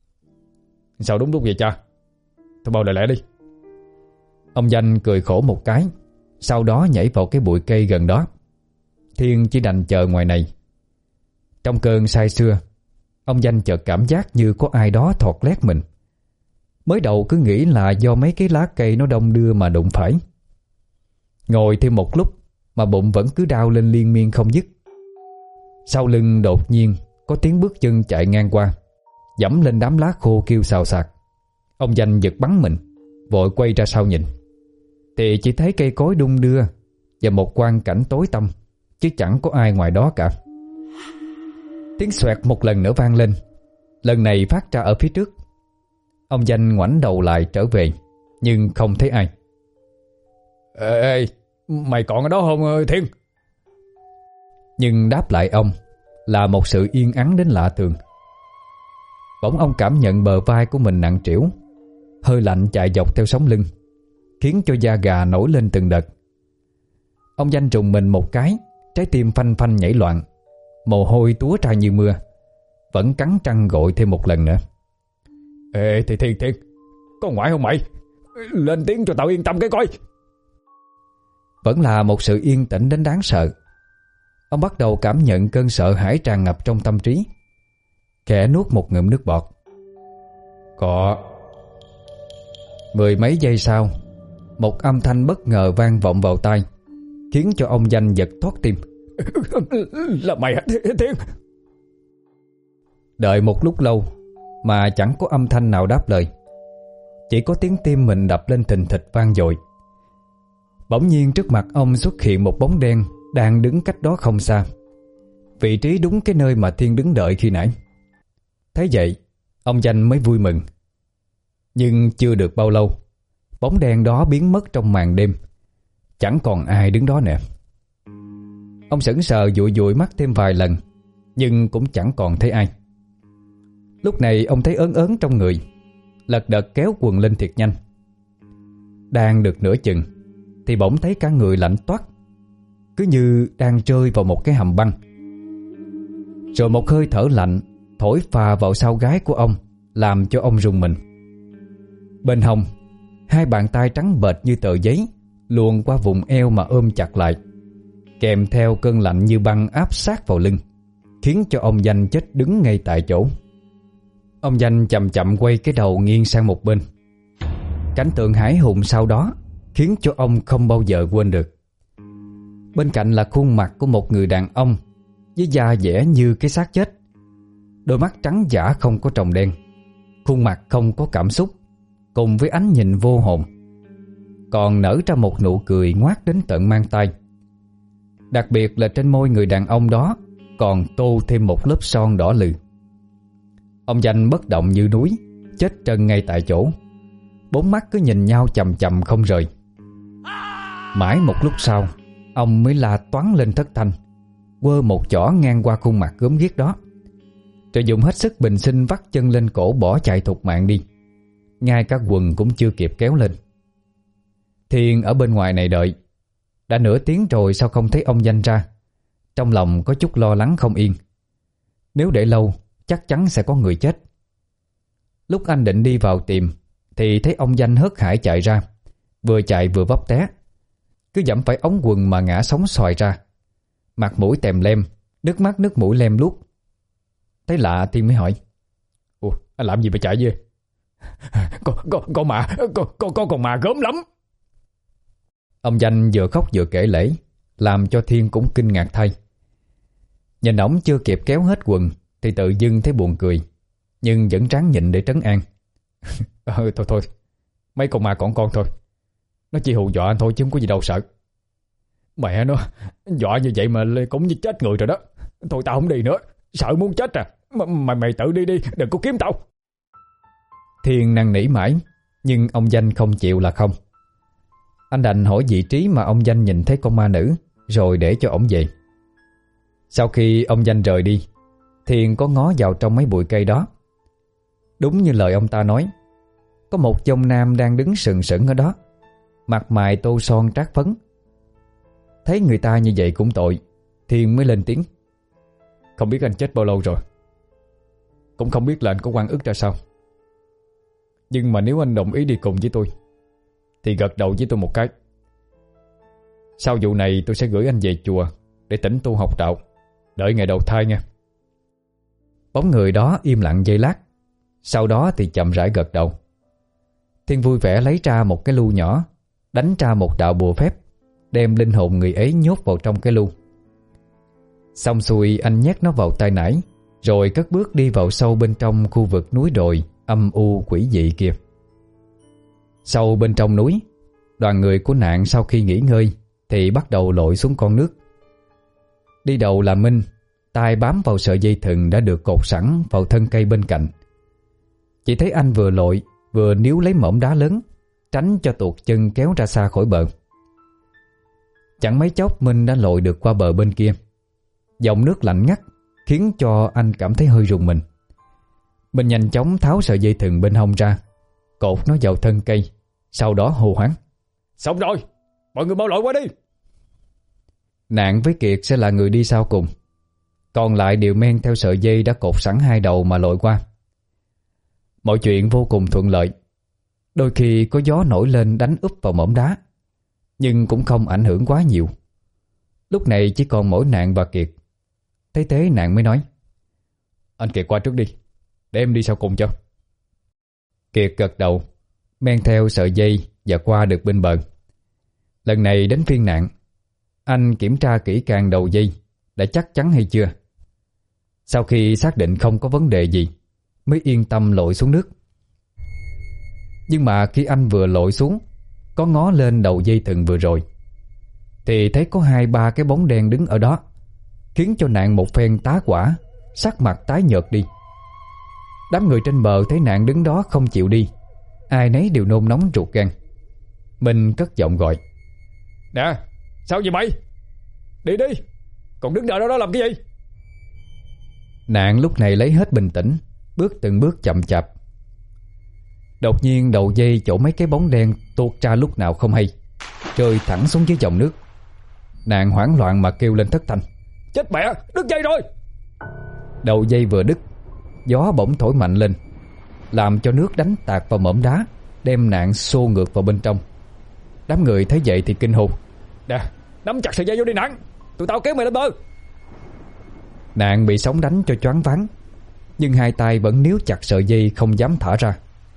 Sao đúng lúc vậy cha? Thôi bao lại lẹ đi. Ông Danh cười khổ một cái, sau đó nhảy vào cái bụi cây gần đó. Thiên chỉ đành chờ ngoài này. Trong cơn say sưa, ông Danh chợt cảm giác như có ai đó thọt lét mình. Mới đầu cứ nghĩ là do mấy cái lá cây nó đông đưa mà đụng phải. Ngồi thêm một lúc mà bụng vẫn cứ đau lên liên miên không dứt. Sau lưng đột nhiên có tiếng bước chân chạy ngang qua, dẫm lên đám lá khô kêu xào xạc. Ông Danh giật bắn mình, vội quay ra sau nhìn, thì chỉ thấy cây cối đung đưa và một quang cảnh tối tăm, chứ chẳng có ai ngoài đó cả. Tiếng xoẹt một lần nữa vang lên, lần này phát ra ở phía trước. Ông Danh ngoảnh đầu lại trở về, nhưng không thấy ai. Ê, ê mày còn ở đó không Thiên? Nhưng đáp lại ông là một sự yên ắng đến lạ thường. Bỗng ông cảm nhận bờ vai của mình nặng trĩu, hơi lạnh chạy dọc theo sống lưng, khiến cho da gà nổi lên từng đợt. Ông Danh trùng mình một cái, trái tim phanh phanh nhảy loạn, mồ hôi túa ra như mưa, vẫn cắn răng gọi thêm một lần nữa. Ê thì Thiên Thiên, có ngoại không mày? Lên tiếng cho tao yên tâm cái coi. Vẫn là một sự yên tĩnh đến đáng sợ. Ông bắt đầu cảm nhận cơn sợ hãi tràn ngập trong tâm trí, khẽ nuốt một ngụm nước bọt. Có. Mười mấy giây sau, một âm thanh bất ngờ vang vọng vào tai, khiến cho ông Danh giật thoát tim. Là mày hả Thiên? Đợi một lúc lâu mà chẳng có âm thanh nào đáp lời, chỉ có tiếng tim mình đập lên thình thịch vang dội. Bỗng nhiên trước mặt ông xuất hiện một bóng đen đang đứng cách đó không xa, vị trí đúng cái nơi mà Thiên đứng đợi khi nãy. Thấy vậy, ông Danh mới vui mừng. Nhưng chưa được bao lâu, Bóng đen đó biến mất trong màn đêm. Chẳng còn ai đứng đó nè. Ông sững sờ dụi dụi mắt thêm vài lần, nhưng cũng chẳng còn thấy ai. Lúc này ông thấy ớn ớn trong người, lật đật kéo quần lên thiệt nhanh. Đang được nửa chừng thì bỗng thấy cả người lạnh toát, cứ như đang rơi vào một cái hầm băng. Rồi một hơi thở lạnh thổi phà vào sau gáy của ông, làm cho ông rùng mình. Bên hông, hai bàn tay trắng bệch như tờ giấy luồn qua vùng eo mà ôm chặt lại, kèm theo cơn lạnh như băng áp sát vào lưng, khiến cho ông Danh chết đứng ngay tại chỗ. Ông Danh chậm chậm quay cái đầu nghiêng sang một bên. Cảnh tượng hãi hùng sau đó khiến cho ông không bao giờ quên được. Bên cạnh là khuôn mặt của một người đàn ông với da dẻ như cái xác chết, đôi mắt trắng dã không có tròng đen, khuôn mặt không có cảm xúc, cùng với ánh nhìn vô hồn, còn nở ra một nụ cười ngoác đến tận mang tai. Đặc biệt là trên môi người đàn ông đó còn tô thêm một lớp son đỏ lừ. Ông Danh bất động như núi, chết trân ngay tại chỗ. Bốn mắt cứ nhìn nhau chằm chằm không rời. Mãi một lúc sau, ông mới la toáng lên thất thanh, quơ một chỏ ngang qua khuôn mặt gớm ghiếc đó, rồi dùng hết sức bình sinh vắt chân lên cổ bỏ chạy thục mạng đi. Ngay cả quần cũng chưa kịp kéo lên. Thiên ở bên ngoài này đợi. Đã nửa tiếng rồi sao không thấy ông Danh ra. Trong lòng có chút lo lắng không yên. Nếu để lâu chắc chắn sẽ có người chết. Lúc anh định đi vào tìm thì thấy ông Danh hớt hải chạy ra, vừa chạy vừa vấp té, cứ dẫm phải ống quần mà ngã sóng xoài ra, mặt mũi tèm lem, nước mắt nước mũi lem luốc. Thấy lạ Thiên mới hỏi: "Ủa, anh làm gì mà chạy về?" Con, con, con mà con, con, con còn mà gớm lắm." Ông Danh vừa khóc vừa kể lể, làm cho Thiên cũng kinh ngạc thay. Nhìn ổng chưa kịp kéo hết quần thì tự dưng thấy buồn cười, nhưng vẫn ráng nhịn để trấn an. "Ờ thôi thôi, mấy con ma còn con thôi, nó chỉ hù dọa anh thôi chứ không có gì đâu sợ." "Mẹ nó, dọa như vậy mà cũng như chết người rồi đó. Thôi tao không đi nữa, sợ muốn chết à. M mày mày tự đi đi, đừng có kiếm tao." Thiên năn nỉ mãi, nhưng ông Danh không chịu là không. Anh đành hỏi vị trí mà ông Danh nhìn thấy con ma nữ, rồi để cho ổng về. Sau khi ông Danh rời đi, Thiên có ngó vào trong mấy bụi cây đó. Đúng như lời ông ta nói, có một chông nam đang đứng sừng sững ở đó, mặt mày tô son trát phấn. Thấy người ta như vậy cũng tội, Thiên mới lên tiếng: "Không biết anh chết bao lâu rồi, cũng không biết là anh có oan ức ra sao. Nhưng mà nếu anh đồng ý đi cùng với tôi thì gật đầu với tôi một cái. Sau vụ này tôi sẽ gửi anh về chùa để tĩnh tu học đạo, đợi ngày đầu thai nha." Bóng người đó im lặng giây lát, sau đó thì chậm rãi gật đầu. Thiên vui vẻ lấy ra một cái lu nhỏ, đánh ra một đạo bùa phép, đem linh hồn người ấy nhốt vào trong cái lu. Xong xuôi anh nhét nó vào tay nải, rồi cất bước đi vào sâu bên trong khu vực núi đồi âm u quỷ dị kia. Sâu bên trong núi, đoàn người của Nạn sau khi nghỉ ngơi thì bắt đầu lội xuống con nước. Đi đầu là Minh, tay bám vào sợi dây thừng đã được cột sẵn vào thân cây bên cạnh. Chỉ thấy anh vừa lội vừa níu lấy mỏm đá lớn, tránh cho tuột chân kéo ra xa khỏi bờ. Chẳng mấy chốc Minh đã lội được qua bờ bên kia. Dòng nước lạnh ngắt khiến cho anh cảm thấy hơi rùng mình. Minh nhanh chóng tháo sợi dây thừng bên hông ra, cột nó vào thân cây, sau đó hô hoáng: "Xong rồi, mọi người mau lội qua đi." Nạn với Kiệt sẽ là người đi sau cùng, còn lại đều men theo sợi dây đã cột sẵn hai đầu mà lội qua. Mọi chuyện vô cùng thuận lợi. Đôi khi có gió nổi lên đánh úp vào mỏm đá, nhưng cũng không ảnh hưởng quá nhiều. Lúc này chỉ còn mỗi Nạn và Kiệt. Thấy thế Nạn mới nói: "Anh Kiệt qua trước đi, để em đi sau cùng cho." Kiệt gật đầu, men theo sợi dây và qua được bên bờ. Lần này đến phiên Nạn. Anh kiểm tra kỹ càng đầu dây đã chắc chắn hay chưa. Sau khi xác định không có vấn đề gì mới yên tâm lội xuống nước. Nhưng mà khi anh vừa lội xuống, có ngó lên đầu dây thừng vừa rồi, thì thấy có hai ba cái bóng đen đứng ở đó, khiến cho Nạn một phen tá hỏa, sắc mặt tái nhợt đi. Đám người trên bờ thấy Nạn đứng đó không chịu đi, ai nấy đều nôn nóng ruột gan. Minh cất giọng gọi: Nè, sao vậy mày? Đi đi, còn đứng đợi đó, đó làm cái gì? Nạn lúc này lấy hết bình tĩnh, bước từng bước chậm chạp. Đột nhiên đầu dây chỗ mấy cái bóng đen tuột ra lúc nào không hay, rơi thẳng xuống dưới dòng nước. Nạn hoảng loạn mà kêu lên thất thanh: Chết mẹ, đứt dây rồi! Đầu dây vừa đứt, gió bỗng thổi mạnh lên, làm cho nước đánh tạt vào mỏm đá, đem Nạn xô ngược vào bên trong. Đám người thấy vậy thì kinh hồn: Nè, nắm chặt sợi dây vô đi Nạn, tụi tao kéo mày lên bờ. Nạn bị sóng đánh cho choáng váng, nhưng hai tay vẫn níu chặt sợi dây không dám thả ra.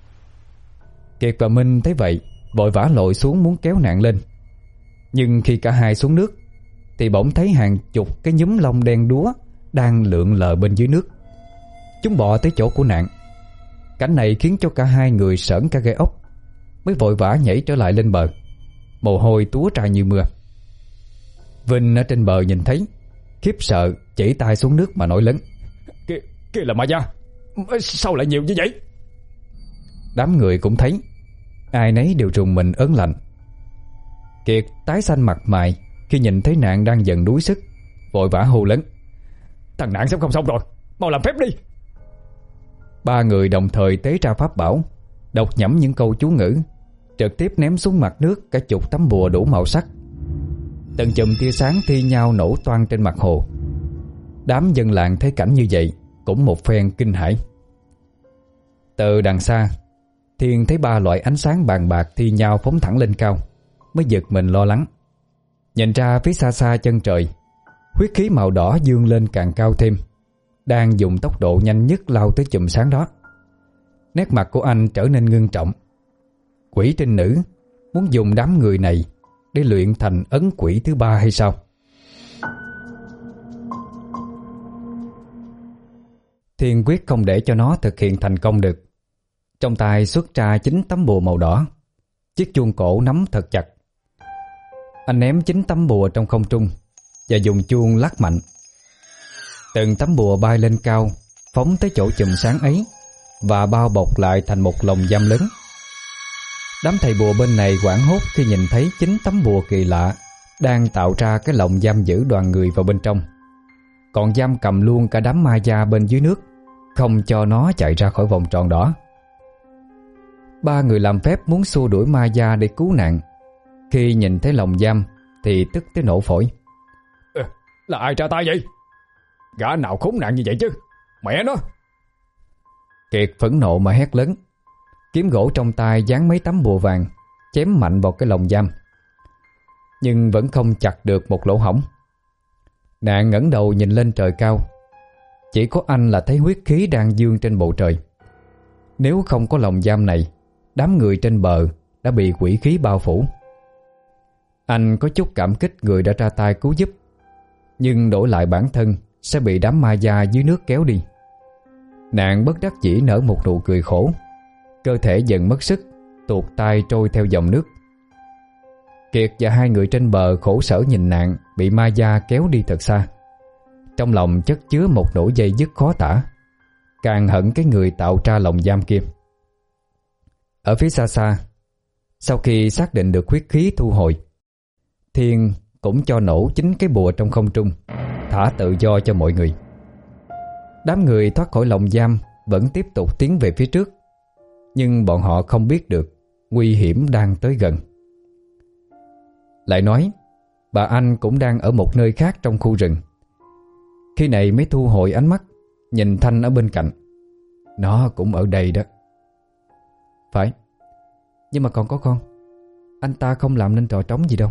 Kiệt và Minh thấy vậy vội vã lội xuống muốn kéo Nạn lên. Nhưng khi cả hai xuống nước thì bỗng thấy hàng chục cái nhúm lông đen đúa đang lượn lờ bên dưới nước. Chúng bò tới chỗ của Nạn. Cảnh này khiến cho cả hai người sởn cả gai ốc, mới vội vã nhảy trở lại lên bờ. Mồ hôi túa ra như mưa. Vinh ở trên bờ nhìn thấy, khiếp sợ chỉ tay xuống nước mà nổi lớn: Kia, kia là ma da, sao lại nhiều như vậy? Đám người cũng thấy, ai nấy đều rùng mình ớn lạnh. Kiệt tái xanh mặt mày khi nhìn thấy Nạn đang dần đuối sức, vội vã hô lớn: Thằng Nạn sắp không xong rồi, mau làm phép đi! Ba người đồng thời tế ra pháp bảo, đọc nhẩm những câu chú ngữ, trực tiếp ném xuống mặt nước cả chục tấm bùa đủ màu sắc. Từng chùm tia sáng thi nhau nổ toang trên mặt hồ. Đám dân làng thấy cảnh như vậy cũng một phen kinh hãi. Từ đằng xa, Thiên thấy ba loại ánh sáng bàn bạc thi nhau phóng thẳng lên cao, mới giật mình lo lắng. Nhìn ra phía xa xa chân trời, huyết khí màu đỏ dương lên càng cao thêm, đang dùng tốc độ nhanh nhất lao tới chùm sáng đó. Nét mặt của anh trở nên ngưng trọng. Quỷ trinh nữ muốn dùng đám người này để luyện thành ấn quỷ thứ ba hay sao? Thiên quyết không để cho nó thực hiện thành công được. Trong tay xuất ra chín tấm bùa màu đỏ, chiếc chuông cổ nắm thật chặt. Anh ném chín tấm bùa trong không trung và dùng chuông lắc mạnh. Từng tấm bùa bay lên cao, phóng tới chỗ chùm sáng ấy và bao bọc lại thành một lồng giam lớn. Đám thầy bùa bên này hoảng hốt khi nhìn thấy chín tấm bùa kỳ lạ đang tạo ra cái lồng giam giữ đoàn người vào bên trong, còn giam cầm luôn cả đám ma da bên dưới nước, không cho nó chạy ra khỏi vòng tròn đỏ. Ba người làm phép muốn xua đuổi ma da để cứu Nạn. Khi nhìn thấy lồng giam thì tức tới nổ phổi. Ừ, là ai ra tay vậy? Gã nào khốn nạn như vậy chứ? Mẹ nó! Kiệt phẫn nộ mà hét lớn, kiếm gỗ trong tay dán mấy tấm bùa vàng, chém mạnh vào cái lồng giam, nhưng vẫn không chặt được một lỗ hổng. Nạn ngẩng đầu nhìn lên trời cao. Chỉ có anh là thấy huyết khí đang dương trên bầu trời. Nếu không có lồng giam này, đám người trên bờ đã bị quỷ khí bao phủ. Anh có chút cảm kích người đã ra tay cứu giúp, nhưng đổi lại bản thân sẽ bị đám ma da dưới nước kéo đi. Nạn bất đắc dĩ nở một nụ cười khổ, cơ thể dần mất sức, tuột tay trôi theo dòng nước. Kiệt và hai người trên bờ khổ sở nhìn Nạn bị ma da kéo đi thật xa. Trong lòng chất chứa một nỗi dây dứt khó tả, càng hận cái người tạo ra lồng giam kia. Ở phía xa xa, sau khi xác định được huyết khí thu hồi, Thiên cũng cho nổ chính cái bùa trong không trung, thả tự do cho mọi người. Đám người thoát khỏi lồng giam vẫn tiếp tục tiến về phía trước, nhưng bọn họ không biết được nguy hiểm đang tới gần. Lại nói, bà Anh cũng đang ở một nơi khác trong khu rừng. Khi này mới thu hồi ánh mắt, nhìn Thanh ở bên cạnh. Nó cũng ở đây đó. Phải, nhưng mà còn có con. Anh ta không làm nên trò trống gì đâu.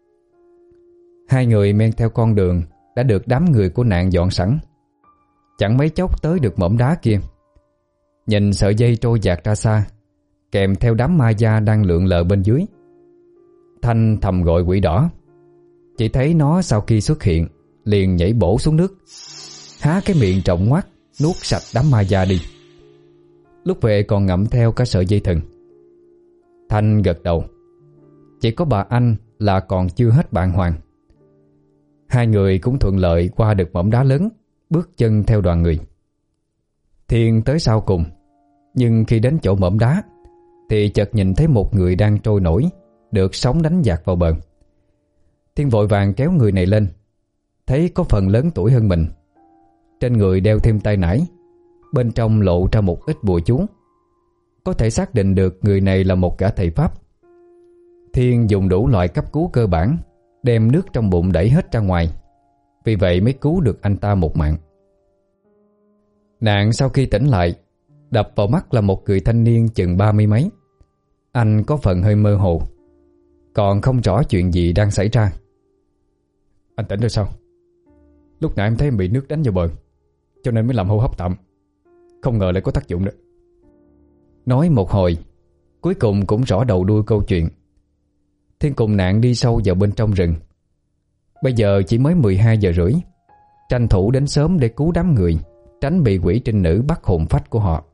Hai người men theo con đường đã được đám người của Nạn dọn sẵn. Chẳng mấy chốc tới được mỏm đá kia. Nhìn sợi dây trôi dạt ra xa, kèm theo đám ma da đang lượn lờ bên dưới. Thanh thầm gọi quỷ đỏ. Chỉ thấy nó sau khi xuất hiện liền nhảy bổ xuống nước, há cái miệng rộng ngoác nuốt sạch đám ma da đi. Lúc về còn ngậm theo cả sợi dây thừng. Thanh gật đầu. Chỉ có bà Anh là còn chưa hết bàng hoàng. Hai người cũng thuận lợi qua được mỏm đá lớn, bước chân theo đoàn người. Thiên tới sau cùng, nhưng khi đến chỗ mỏm đá thì chợt nhìn thấy một người đang trôi nổi, được sóng đánh dạt vào bờ. Thiên vội vàng kéo người này lên, thấy có phần lớn tuổi hơn mình. Trên người đeo thêm tay nải, bên trong lộ ra một ít bùa chú. Có thể xác định được người này là một gã thầy pháp. Thiên dùng đủ loại cấp cứu cơ bản, đem nước trong bụng đẩy hết ra ngoài, vì vậy mới cứu được anh ta một mạng. Nạn sau khi tỉnh lại, đập vào mắt là một người thanh niên chừng ba mươi mấy. Anh có phần hơi mơ hồ, còn không rõ chuyện gì đang xảy ra. Anh tỉnh rồi sao? Lúc nãy em thấy em bị nước đánh vào bờ, cho nên mới làm hô hấp tạm. Không ngờ lại có tác dụng nữa. Nói một hồi, cuối cùng cũng rõ đầu đuôi câu chuyện. Thiên cùng Nạn đi sâu vào bên trong rừng. Bây giờ chỉ mới mười hai giờ rưỡi, tranh thủ đến sớm để cứu đám người, tránh bị quỷ trinh nữ bắt hồn phách của họ.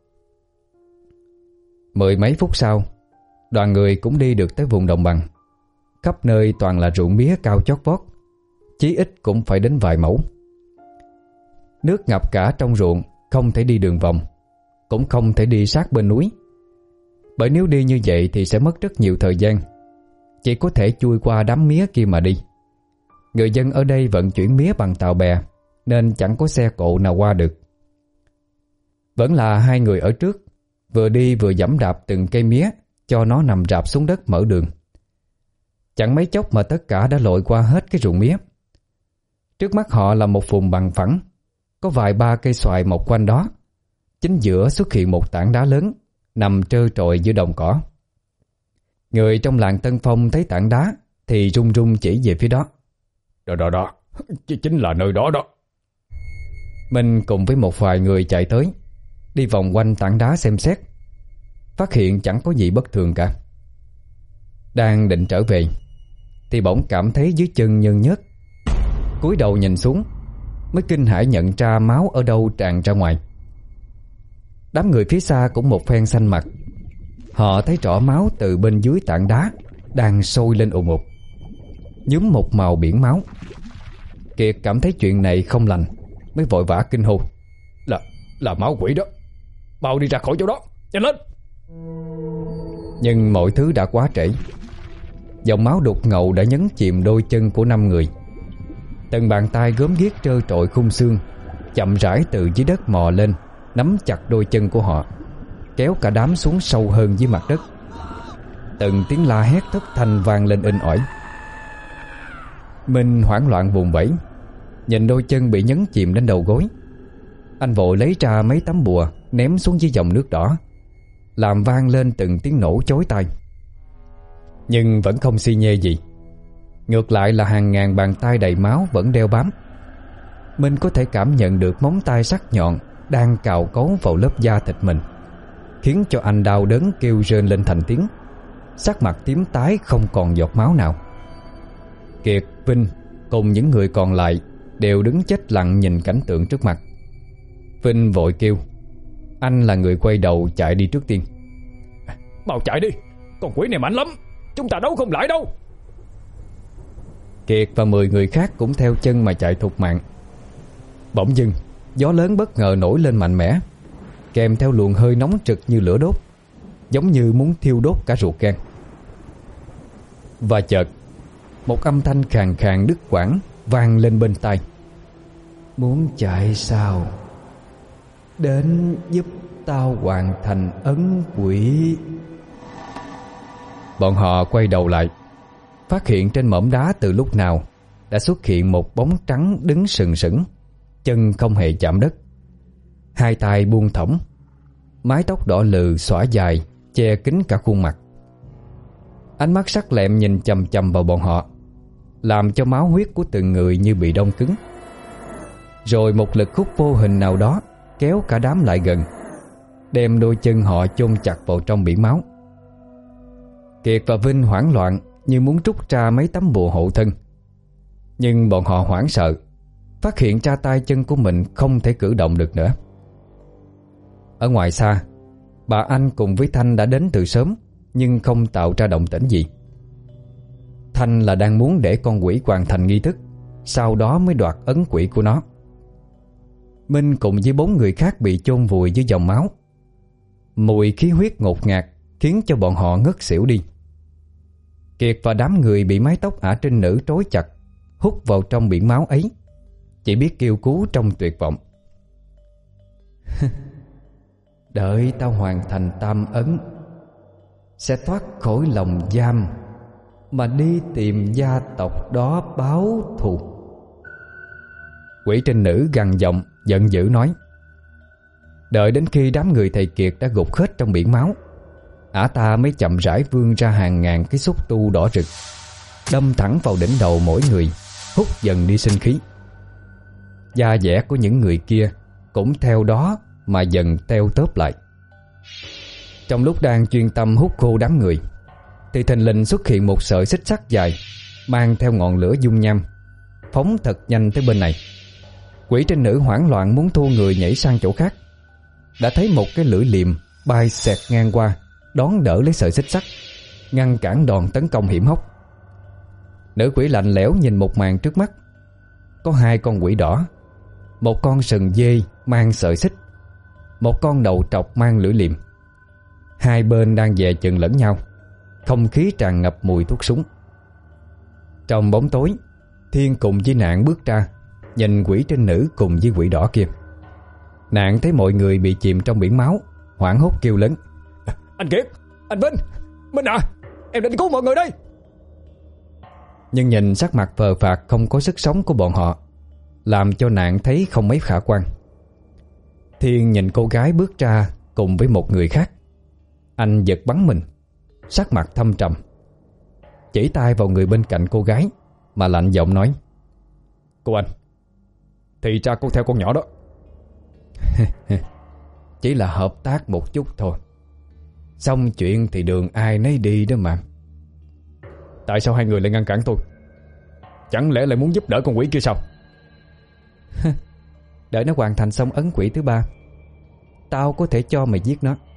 Mười mấy phút sau, đoàn người cũng đi được tới vùng đồng bằng. Khắp nơi toàn là ruộng mía cao chót vót, chí ít cũng phải đến vài mẫu. Nước ngập cả trong ruộng, không thể đi đường vòng, cũng không thể đi sát bên núi. Bởi nếu đi như vậy thì sẽ mất rất nhiều thời gian, chỉ có thể chui qua đám mía kia mà đi. Người dân ở đây vận chuyển mía bằng tàu bè, nên chẳng có xe cộ nào qua được. Vẫn là hai người ở trước, vừa đi vừa giẫm đạp từng cây mía, cho nó nằm rạp xuống đất mở đường. Chẳng mấy chốc mà tất cả đã lội qua hết cái ruộng mía. Trước mắt họ là một vùng bằng phẳng, có vài ba cây xoài mọc quanh đó. Chính giữa xuất hiện một tảng đá lớn, nằm trơ trọi giữa đồng cỏ. Người trong làng Tân Phong thấy tảng đá thì run run chỉ về phía đó. Đó đó đó, chính là nơi đó đó. Minh cùng với một vài người chạy tới, đi vòng quanh tảng đá xem xét, phát hiện chẳng có gì bất thường cả. Đang định trở về thì bỗng cảm thấy dưới chân nhơn nhớt. Cúi đầu nhìn xuống, mới kinh hãi nhận ra máu ở đâu tràn ra ngoài. Đám người phía xa cũng một phen xanh mặt. Họ thấy rõ máu từ bên dưới tảng đá đang sôi lên ùn ùn, nhuốm một màu biển máu. Kiệt cảm thấy chuyện này không lành, mới vội vã kinh hô: Là, là máu quỷ đó, mau đi ra khỏi chỗ đó, nhanh lên. Nhưng mọi thứ đã quá trễ. Dòng máu đục ngầu đã nhấn chìm đôi chân của năm người. Từng bàn tay gớm ghiếc trơ trọi khung xương chậm rãi từ dưới đất mò lên, nắm chặt đôi chân của họ, kéo cả đám xuống sâu hơn dưới mặt đất. Từng tiếng la hét thất thanh vang lên inh ỏi. Minh hoảng loạn vùng vẫy, nhìn đôi chân bị nhấn chìm đến đầu gối. Anh vội lấy ra mấy tấm bùa ném xuống dưới dòng nước đỏ, làm vang lên từng tiếng nổ chói tai. Nhưng vẫn không xi nhê gì. Ngược lại là hàng ngàn bàn tay đầy máu vẫn đeo bám. Minh có thể cảm nhận được móng tay sắc nhọn đang cào cấu vào lớp da thịt mình, khiến cho anh đau đớn kêu rên lên thành tiếng, sắc mặt tím tái không còn giọt máu nào. Kiệt, Vinh cùng những người còn lại đều đứng chết lặng nhìn cảnh tượng trước mặt. Vinh vội kêu. Anh là người quay đầu chạy đi trước tiên. Mau chạy đi, con quỷ này mạnh lắm, chúng ta đấu không lại đâu. Kiệt và mười người khác cũng theo chân mà chạy thục mạng. Bỗng dưng gió lớn bất ngờ nổi lên mạnh mẽ, kèm theo luồng hơi nóng trực như lửa đốt, giống như muốn thiêu đốt cả ruột gan. Và chợt một âm thanh khàn khàn đứt quãng vang lên bên tai. Muốn chạy sao? Đến giúp tao hoàn thành ấn quỷ. Bọn họ quay đầu lại, phát hiện trên mỏm đá từ lúc nào đã xuất hiện một bóng trắng đứng sừng sững, chân không hề chạm đất, hai tay buông thõng, mái tóc đỏ lừ xõa dài che kín cả khuôn mặt. Ánh mắt sắc lẹm nhìn chằm chằm vào bọn họ, làm cho máu huyết của từng người như bị đông cứng. Rồi một lực hút vô hình nào đó kéo cả đám lại gần, đem đôi chân họ chôn chặt vào trong biển máu. Kiệt và Vinh hoảng loạn như muốn trút ra mấy tấm bùa hộ thân. Nhưng bọn họ hoảng sợ, phát hiện ra tay chân của mình không thể cử động được nữa. Ở ngoài xa, bà Anh cùng với Thanh đã đến từ sớm, nhưng không tạo ra động tĩnh gì. Thanh là đang muốn để con quỷ hoàn thành nghi thức, sau đó mới đoạt ấn quỷ của nó. Minh cùng với bốn người khác bị chôn vùi dưới dòng máu. Mùi khí huyết ngột ngạt khiến cho bọn họ ngất xỉu đi. Kiệt và đám người bị mái tóc ả trinh nữ trói chặt, hút vào trong biển máu ấy, chỉ biết kêu cứu trong tuyệt vọng. Đợi tao hoàn thành tam ấn, sẽ thoát khỏi lòng giam mà đi tìm gia tộc đó báo thù. Quỷ trinh nữ gằn giọng giận dữ nói. Đợi đến khi đám người thầy Kiệt đã gục hết trong biển máu, ả ta mới chậm rãi vươn ra hàng ngàn cái xúc tu đỏ rực, đâm thẳng vào đỉnh đầu mỗi người, hút dần đi sinh khí. Da dẻ của những người kia cũng theo đó mà dần teo tóp lại. Trong lúc đang chuyên tâm hút khô đám người, thì thình lình xuất hiện một sợi xích sắt dài mang theo ngọn lửa dung nham, phóng thật nhanh tới bên này. Quỷ trinh nữ hoảng loạn muốn thu người nhảy sang chỗ khác, đã thấy một cái lưỡi liềm bay xẹt ngang qua, đón đỡ lấy sợi xích sắt, ngăn cản đòn tấn công hiểm hóc. Nữ quỷ lạnh lẽo nhìn một màn trước mắt. Có hai con quỷ đỏ, một con sừng dê mang sợi xích, một con đầu trọc mang lưỡi liềm. Hai bên đang dè chừng lẫn nhau, không khí tràn ngập mùi thuốc súng. Trong bóng tối, Thiên cùng với Nạn bước ra, nhìn quỷ trinh nữ cùng với quỷ đỏ kia. Nạn thấy mọi người bị chìm trong biển máu, hoảng hốt kêu lớn. Anh Kiệt, anh Vinh, Minh à, em định cứu mọi người đây. Nhưng nhìn sắc mặt phờ phạc không có sức sống của bọn họ, làm cho Nạn thấy không mấy khả quan. Thiên nhìn cô gái bước ra cùng với một người khác. Anh giật bắn mình, sắc mặt thâm trầm, chỉ tay vào người bên cạnh cô gái mà lạnh giọng nói. Cô anh, thì ra cô theo con nhỏ đó. Chỉ là hợp tác một chút thôi, xong chuyện thì đường ai nấy đi đó mà. Tại sao hai người lại ngăn cản tôi? Chẳng lẽ lại muốn giúp đỡ con quỷ kia sao? Đợi nó hoàn thành xong ấn quỷ thứ ba, tao có thể cho mày giết nó.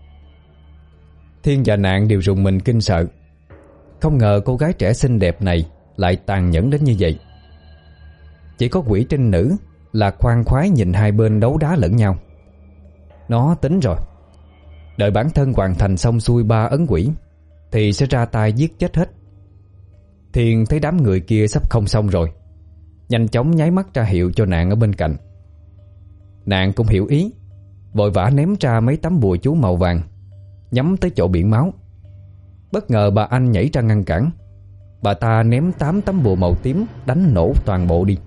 Thiên và Nạn đều rùng mình kinh sợ. Không ngờ cô gái trẻ xinh đẹp này lại tàn nhẫn đến như vậy. Chỉ có quỷ trinh nữ là khoan khoái nhìn hai bên đấu đá lẫn nhau. Nó tính rồi, đợi bản thân hoàn thành xong xuôi ba ấn quỷ thì sẽ ra tay giết chết hết. Thiên thấy đám người kia sắp không xong rồi, nhanh chóng nháy mắt ra hiệu cho Nạn ở bên cạnh. Nạn cũng hiểu ý, vội vã ném ra mấy tấm bùa chú màu vàng, nhắm tới chỗ biển máu. Bất ngờ bà Anh nhảy ra ngăn cản. Bà ta ném tám tấm bùa màu tím đánh nổ toàn bộ đi.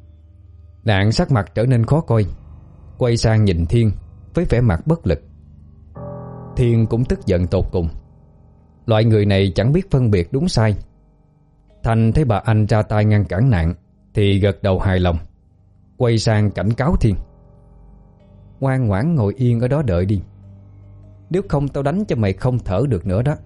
Nạn sắc mặt trở nên khó coi, quay sang nhìn Thiên với vẻ mặt bất lực. Thiên cũng tức giận tột cùng. Loại người này chẳng biết phân biệt đúng sai. Thành thấy bà Anh ra tay ngăn cản Nạn thì gật đầu hài lòng, quay sang cảnh cáo Thiên. Ngoan ngoãn ngồi yên ở đó đợi đi, nếu không tao đánh cho mày không thở được nữa đó.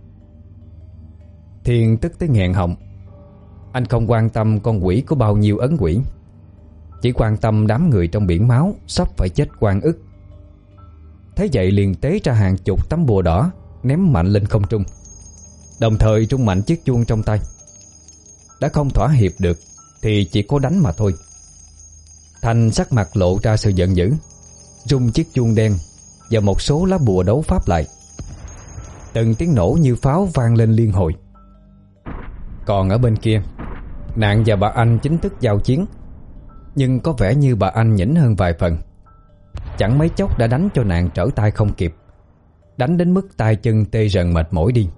Thiên tức tới nghẹn họng. Anh không quan tâm con quỷ có bao nhiêu ấn quỷ, chỉ quan tâm đám người trong biển máu sắp phải chết oan ức. Thế vậy liền tế ra hàng chục tấm bùa đỏ, ném mạnh lên không trung, đồng thời rung mạnh chiếc chuông trong tay. Đã không thỏa hiệp được thì chỉ có đánh mà thôi. Thành sắc mặt lộ ra sự giận dữ, rung chiếc chuông đen và một số lá bùa đấu pháp lại. Từng tiếng nổ như pháo vang lên liên hồi. Còn ở bên kia, Nạn và bà Anh chính thức giao chiến, nhưng có vẻ như bà Anh nhỉnh hơn vài phần. Chẳng mấy chốc đã đánh cho Nạn trở tay không kịp, đánh đến mức tay chân tê rần mệt mỏi đi.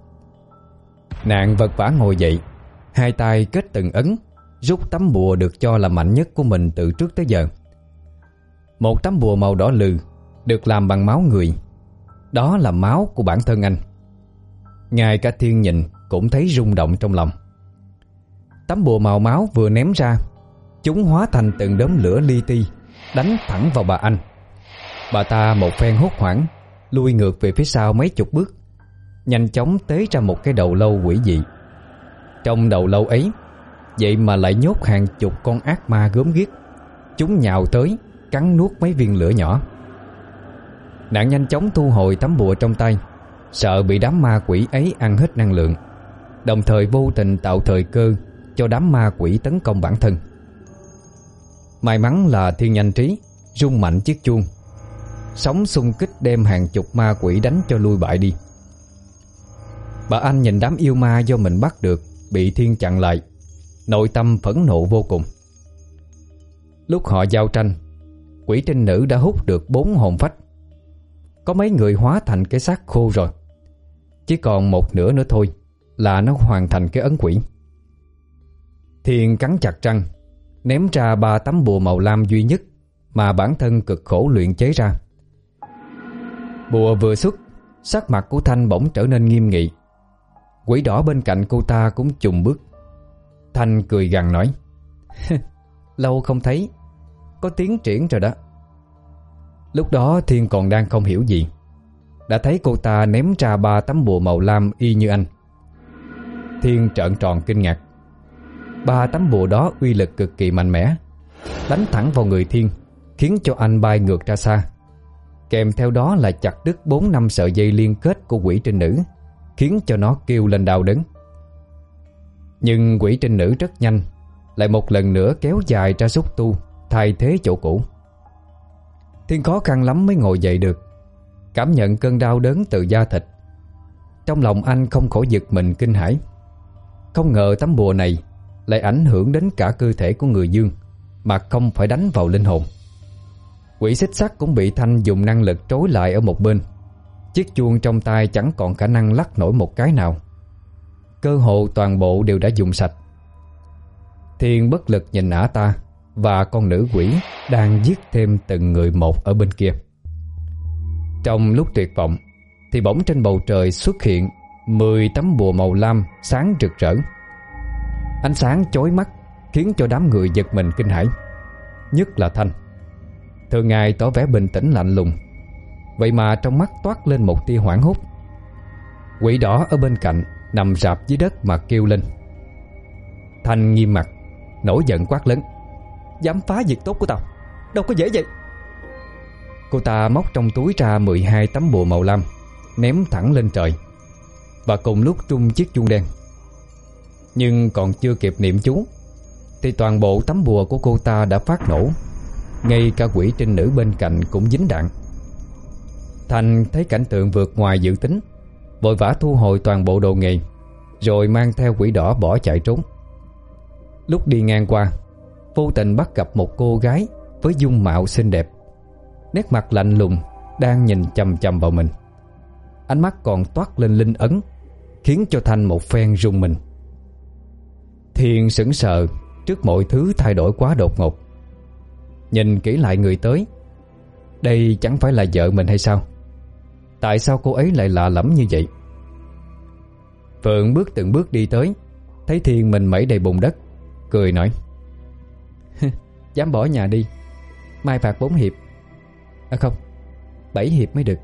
Nạn vật vã ngồi dậy, hai tay kết từng ấn, rút tấm bùa được cho là mạnh nhất của mình từ trước tới giờ. Một tấm bùa màu đỏ lừ, được làm bằng máu người. Đó là máu của bản thân anh. Ngay cả Thiên nhìn cũng thấy rung động trong lòng. Tấm bùa màu máu vừa ném ra, chúng hóa thành từng đốm lửa li ti, đánh thẳng vào bà Anh. Bà ta một phen hốt hoảng, lui ngược về phía sau mấy chục bước, nhanh chóng tế ra một cái đầu lâu quỷ dị. Trong đầu lâu ấy vậy mà lại nhốt hàng chục con ác ma gớm ghiếc. Chúng nhào tới, cắn nuốt mấy viên lửa nhỏ. Nạn nhanh chóng thu hồi tấm bùa trong tay, sợ bị đám ma quỷ ấy ăn hết năng lượng, đồng thời vô tình tạo thời cơ cho đám ma quỷ tấn công bản thân. May mắn là Thiên nhanh trí, rung mạnh chiếc chuông, sóng xung kích đem hàng chục ma quỷ đánh cho lui bại đi. Bà Anh nhìn đám yêu ma do mình bắt được bị Thiên chặn lại, nội tâm phẫn nộ vô cùng. Lúc họ giao tranh, quỷ trinh nữ đã hút được bốn hồn phách. Có mấy người hóa thành cái xác khô rồi, chỉ còn một nửa nữa thôi là nó hoàn thành cái ấn quỷ. Thiên cắn chặt răng, ném ra ba tấm bùa màu lam duy nhất mà bản thân cực khổ luyện chế ra. Bùa vừa xuất, sắc mặt của Thanh bỗng trở nên nghiêm nghị. Quỷ đỏ bên cạnh cô ta cũng chùng bước. Thanh cười gằn nói: lâu không thấy, có tiến triển rồi đó. Lúc đó Thiên còn đang không hiểu gì, đã thấy cô ta ném ra ba tấm bùa màu lam y như anh. Thiên trợn tròn kinh ngạc. Ba tấm bùa đó uy lực cực kỳ mạnh mẽ, đánh thẳng vào người Thiên, khiến cho anh bay ngược ra xa. Kèm theo đó là chặt đứt bốn năm sợi dây liên kết của quỷ trinh nữ, khiến cho nó kêu lên đau đớn. Nhưng quỷ trinh nữ rất nhanh, lại một lần nữa kéo dài ra xúc tu, thay thế chỗ cũ. Thiên khó khăn lắm mới ngồi dậy được, cảm nhận cơn đau đớn từ da thịt. Trong lòng anh không khỏi giật mình kinh hãi. Không ngờ tấm bùa này lại ảnh hưởng đến cả cơ thể của người Dương, mà không phải đánh vào linh hồn. Quỷ xích sắt cũng bị Thanh dùng năng lực trối lại ở một bên. Chiếc chuông trong tay chẳng còn khả năng lắc nổi một cái nào. Cơ hồ toàn bộ đều đã dùng sạch. Thiên bất lực nhìn ả ta và con nữ quỷ đang giết thêm từng người một ở bên kia. Trong lúc tuyệt vọng thì bỗng trên bầu trời xuất hiện mười tấm bùa màu lam sáng rực rỡ. Ánh sáng chói mắt khiến cho đám người giật mình kinh hãi, nhất là Thanh. Thường ngày tỏ vẻ bình tĩnh lạnh lùng, vậy mà trong mắt toát lên một tia hoảng hốt. Quỷ đỏ ở bên cạnh nằm rạp dưới đất mà kêu lên. Thanh nghiêm mặt, nổi giận quát lớn: dám phá việc tốt của tao, đâu có dễ vậy. Cô ta móc trong túi ra mười hai tấm bùa màu lam, ném thẳng lên trời, và cùng lúc trung chiếc chuông đen. Nhưng còn chưa kịp niệm chú thì toàn bộ tấm bùa của cô ta đã phát nổ, ngay cả quỷ trinh nữ bên cạnh cũng dính đạn. Thành thấy cảnh tượng vượt ngoài dự tính, vội vã thu hồi toàn bộ đồ nghề, rồi mang theo quỷ đỏ bỏ chạy trốn. Lúc đi ngang qua, vô tình bắt gặp một cô gái với dung mạo xinh đẹp, nét mặt lạnh lùng, đang nhìn chằm chằm vào mình. Ánh mắt còn toát lên linh ấn, khiến cho Thanh một phen rùng mình. Thiên sững sờ trước mọi thứ thay đổi quá đột ngột. Nhìn kỹ lại người tới, đây chẳng phải là vợ mình hay sao? Tại sao cô ấy lại lạ lẫm như vậy? Phượng bước từng bước đi tới, thấy Thiên mình mẩy đầy bùn đất, cười nói: dám bỏ nhà đi, mai phạt bốn hiệp. À không, bảy hiệp mới được.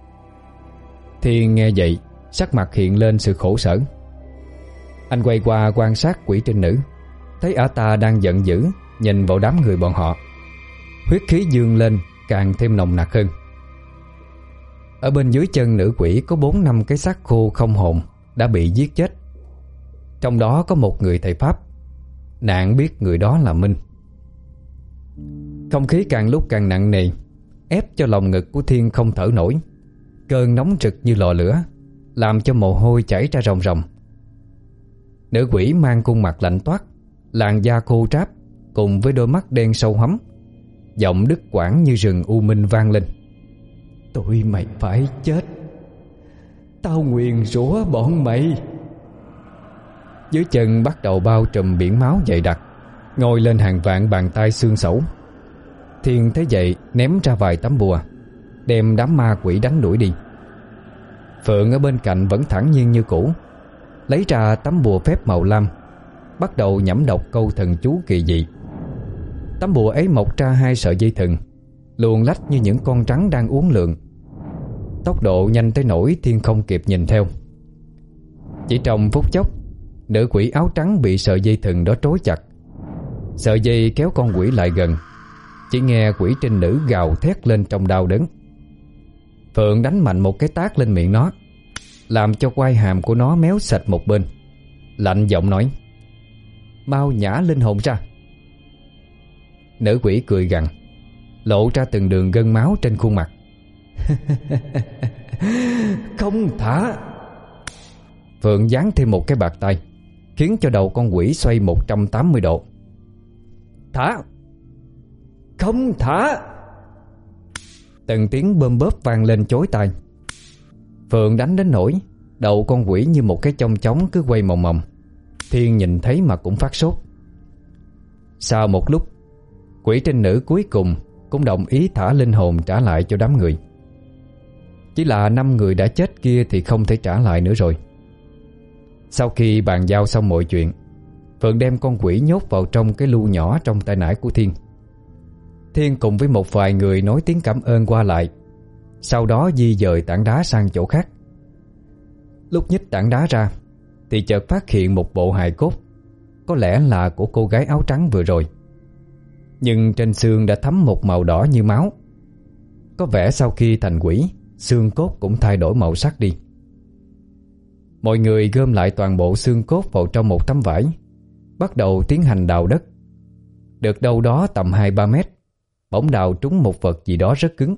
Thiên nghe vậy, sắc mặt hiện lên sự khổ sở. Anh quay qua quan sát quỷ trinh nữ, thấy ả ta đang giận dữ nhìn vào đám người bọn họ. Huyết khí dương lên càng thêm nồng nặc hơn. Ở bên dưới chân nữ quỷ có bốn năm cái xác khô không hồn đã bị giết chết. Trong đó có một người thầy pháp, nạn biết người đó là Minh. Không khí càng lúc càng nặng nề, ép cho lòng ngực của Thiên không thở nổi. Cơn nóng rực như lò lửa, làm cho mồ hôi chảy ra ròng ròng. Nữ quỷ mang khuôn mặt lạnh toát, làn da khô ráp, cùng với đôi mắt đen sâu hắm, giọng đứt quãng như rừng u minh vang lên: tụi mày phải chết, tao nguyền rủa bọn mày. Dưới chân bắt đầu bao trùm biển máu dày đặc, ngồi lên hàng vạn bàn tay xương sẩu. Thiên thấy vậy ném ra vài tấm bùa, đem đám ma quỷ đánh đuổi đi. Phượng ở bên cạnh vẫn thản nhiên như cũ, lấy ra tấm bùa phép màu lam, bắt đầu nhẩm đọc câu thần chú kỳ dị. Tấm bùa ấy mọc ra hai sợi dây thừng, luồn lách như những con rắn đang uốn lượn. Tốc độ nhanh tới nỗi Thiên không kịp nhìn theo. Chỉ trong phút chốc, nữ quỷ áo trắng bị sợi dây thừng đó trói chặt. Sợi dây kéo con quỷ lại gần, chỉ nghe quỷ trinh nữ gào thét lên trong đau đớn. Phượng đánh mạnh một cái tát lên miệng nó, làm cho quai hàm của nó méo sạch một bên, lạnh giọng nói: mau nhả linh hồn ra. Nữ quỷ cười gằn, lộ ra từng đường gân máu trên khuôn mặt. Không thả. Phượng giáng thêm một cái bạt tay, khiến cho đầu con quỷ xoay một trăm tám mươi độ. Thả! Không thả! Từng tiếng bơm bóp vang lên chói tai. Phượng đánh đến nỗi đầu con quỷ như một cái chong chóng cứ quay mòng mòng. Thiên nhìn thấy mà cũng phát sốt. Sau một lúc, quỷ trinh nữ cuối cùng cũng đồng ý thả linh hồn trả lại cho đám người. Chỉ là năm người đã chết kia thì không thể trả lại nữa rồi. Sau khi bàn giao xong mọi chuyện, Phượng đem con quỷ nhốt vào trong cái lu nhỏ trong tay nải của Thiên. Thiên cùng với một vài người nói tiếng cảm ơn qua lại, sau đó di dời tảng đá sang chỗ khác. Lúc nhích tảng đá ra thì chợt phát hiện một bộ hài cốt, có lẽ là của cô gái áo trắng vừa rồi. Nhưng trên xương đã thấm một màu đỏ như máu. Có vẻ sau khi thành quỷ, xương cốt cũng thay đổi màu sắc đi. Mọi người gom lại toàn bộ xương cốt vào trong một tấm vải, bắt đầu tiến hành đào đất. Được đâu đó tầm hai ba mét, bỗng đào trúng một vật gì đó rất cứng.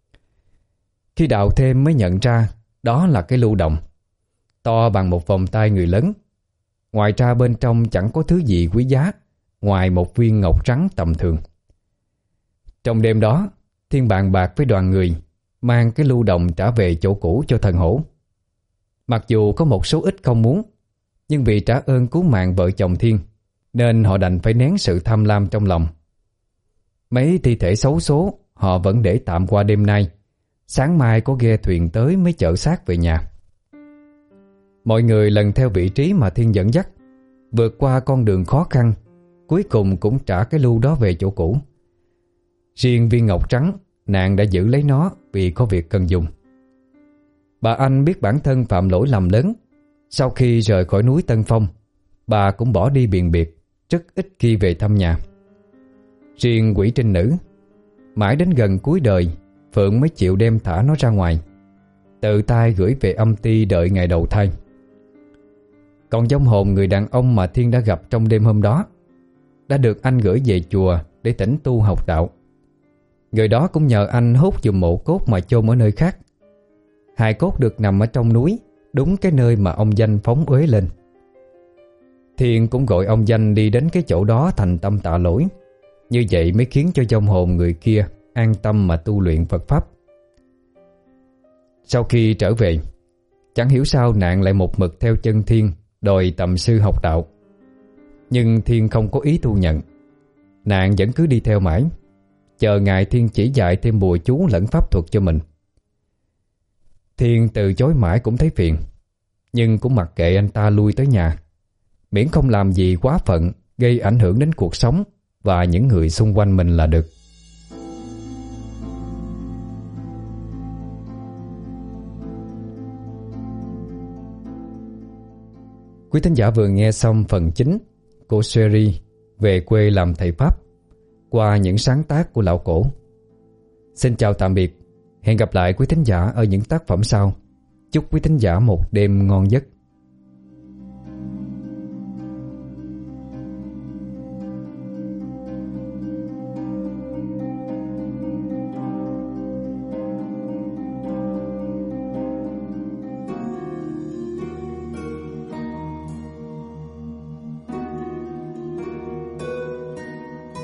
Khi đào thêm mới nhận ra đó là cái lưu đồng, to bằng một vòng tay người lớn. Ngoài ra bên trong chẳng có thứ gì quý giá ngoài một viên ngọc trắng tầm thường. Trong đêm đó, Thiên bàn bạc với đoàn người mang cái lưu đồng trả về chỗ cũ cho thần hổ. Mặc dù có một số ít không muốn, nhưng vì trả ơn cứu mạng vợ chồng Thiên nên họ đành phải nén sự tham lam trong lòng. Mấy thi thể xấu số họ vẫn để tạm qua đêm nay, sáng mai có ghe thuyền tới mới chở xác về nhà. Mọi người lần theo vị trí mà Thiên dẫn dắt, vượt qua con đường khó khăn, cuối cùng cũng trả cái lưu đó về chỗ cũ. Riêng viên ngọc trắng, nàng đã giữ lấy nó vì có việc cần dùng. Bà Anh biết bản thân phạm lỗi lầm lớn. Sau khi rời khỏi núi Tân Phong, bà cũng bỏ đi biền biệt, rất ít khi về thăm nhà. Riêng quỷ trinh nữ, mãi đến gần cuối đời Phượng mới chịu đem thả nó ra ngoài, tự tay gửi về âm ty đợi ngày đầu thai. Còn vong hồn người đàn ông mà Thiên đã gặp trong đêm hôm đó đã được anh gửi về chùa để tĩnh tu học đạo. Người đó cũng nhờ anh hốt giùm mộ cốt mà chôn ở nơi khác. Hài cốt được nằm ở trong núi, đúng cái nơi mà ông Danh phóng uế lên. Thiên cũng gọi ông Danh đi đến cái chỗ đó thành tâm tạ lỗi. Như vậy mới khiến cho vong hồn người kia an tâm mà tu luyện Phật Pháp. Sau khi trở về, chẳng hiểu sao nạn lại một mực theo chân Thiên đòi tầm sư học đạo. Nhưng Thiên không có ý thu nhận. Nạn vẫn cứ đi theo mãi, chờ ngày Thiên chỉ dạy thêm bùa chú lẫn pháp thuật cho mình. Thiên từ chối mãi cũng thấy phiền, nhưng cũng mặc kệ anh ta lui tới nhà, miễn không làm gì quá phận gây ảnh hưởng đến cuộc sống và những người xung quanh mình là được. Quý thính giả vừa nghe xong phần chính của series Về quê làm thầy Pháp qua những sáng tác của Lão Cổ. Xin chào tạm biệt, hẹn gặp lại quý thính giả ở những tác phẩm sau. Chúc quý thính giả một đêm ngon giấc.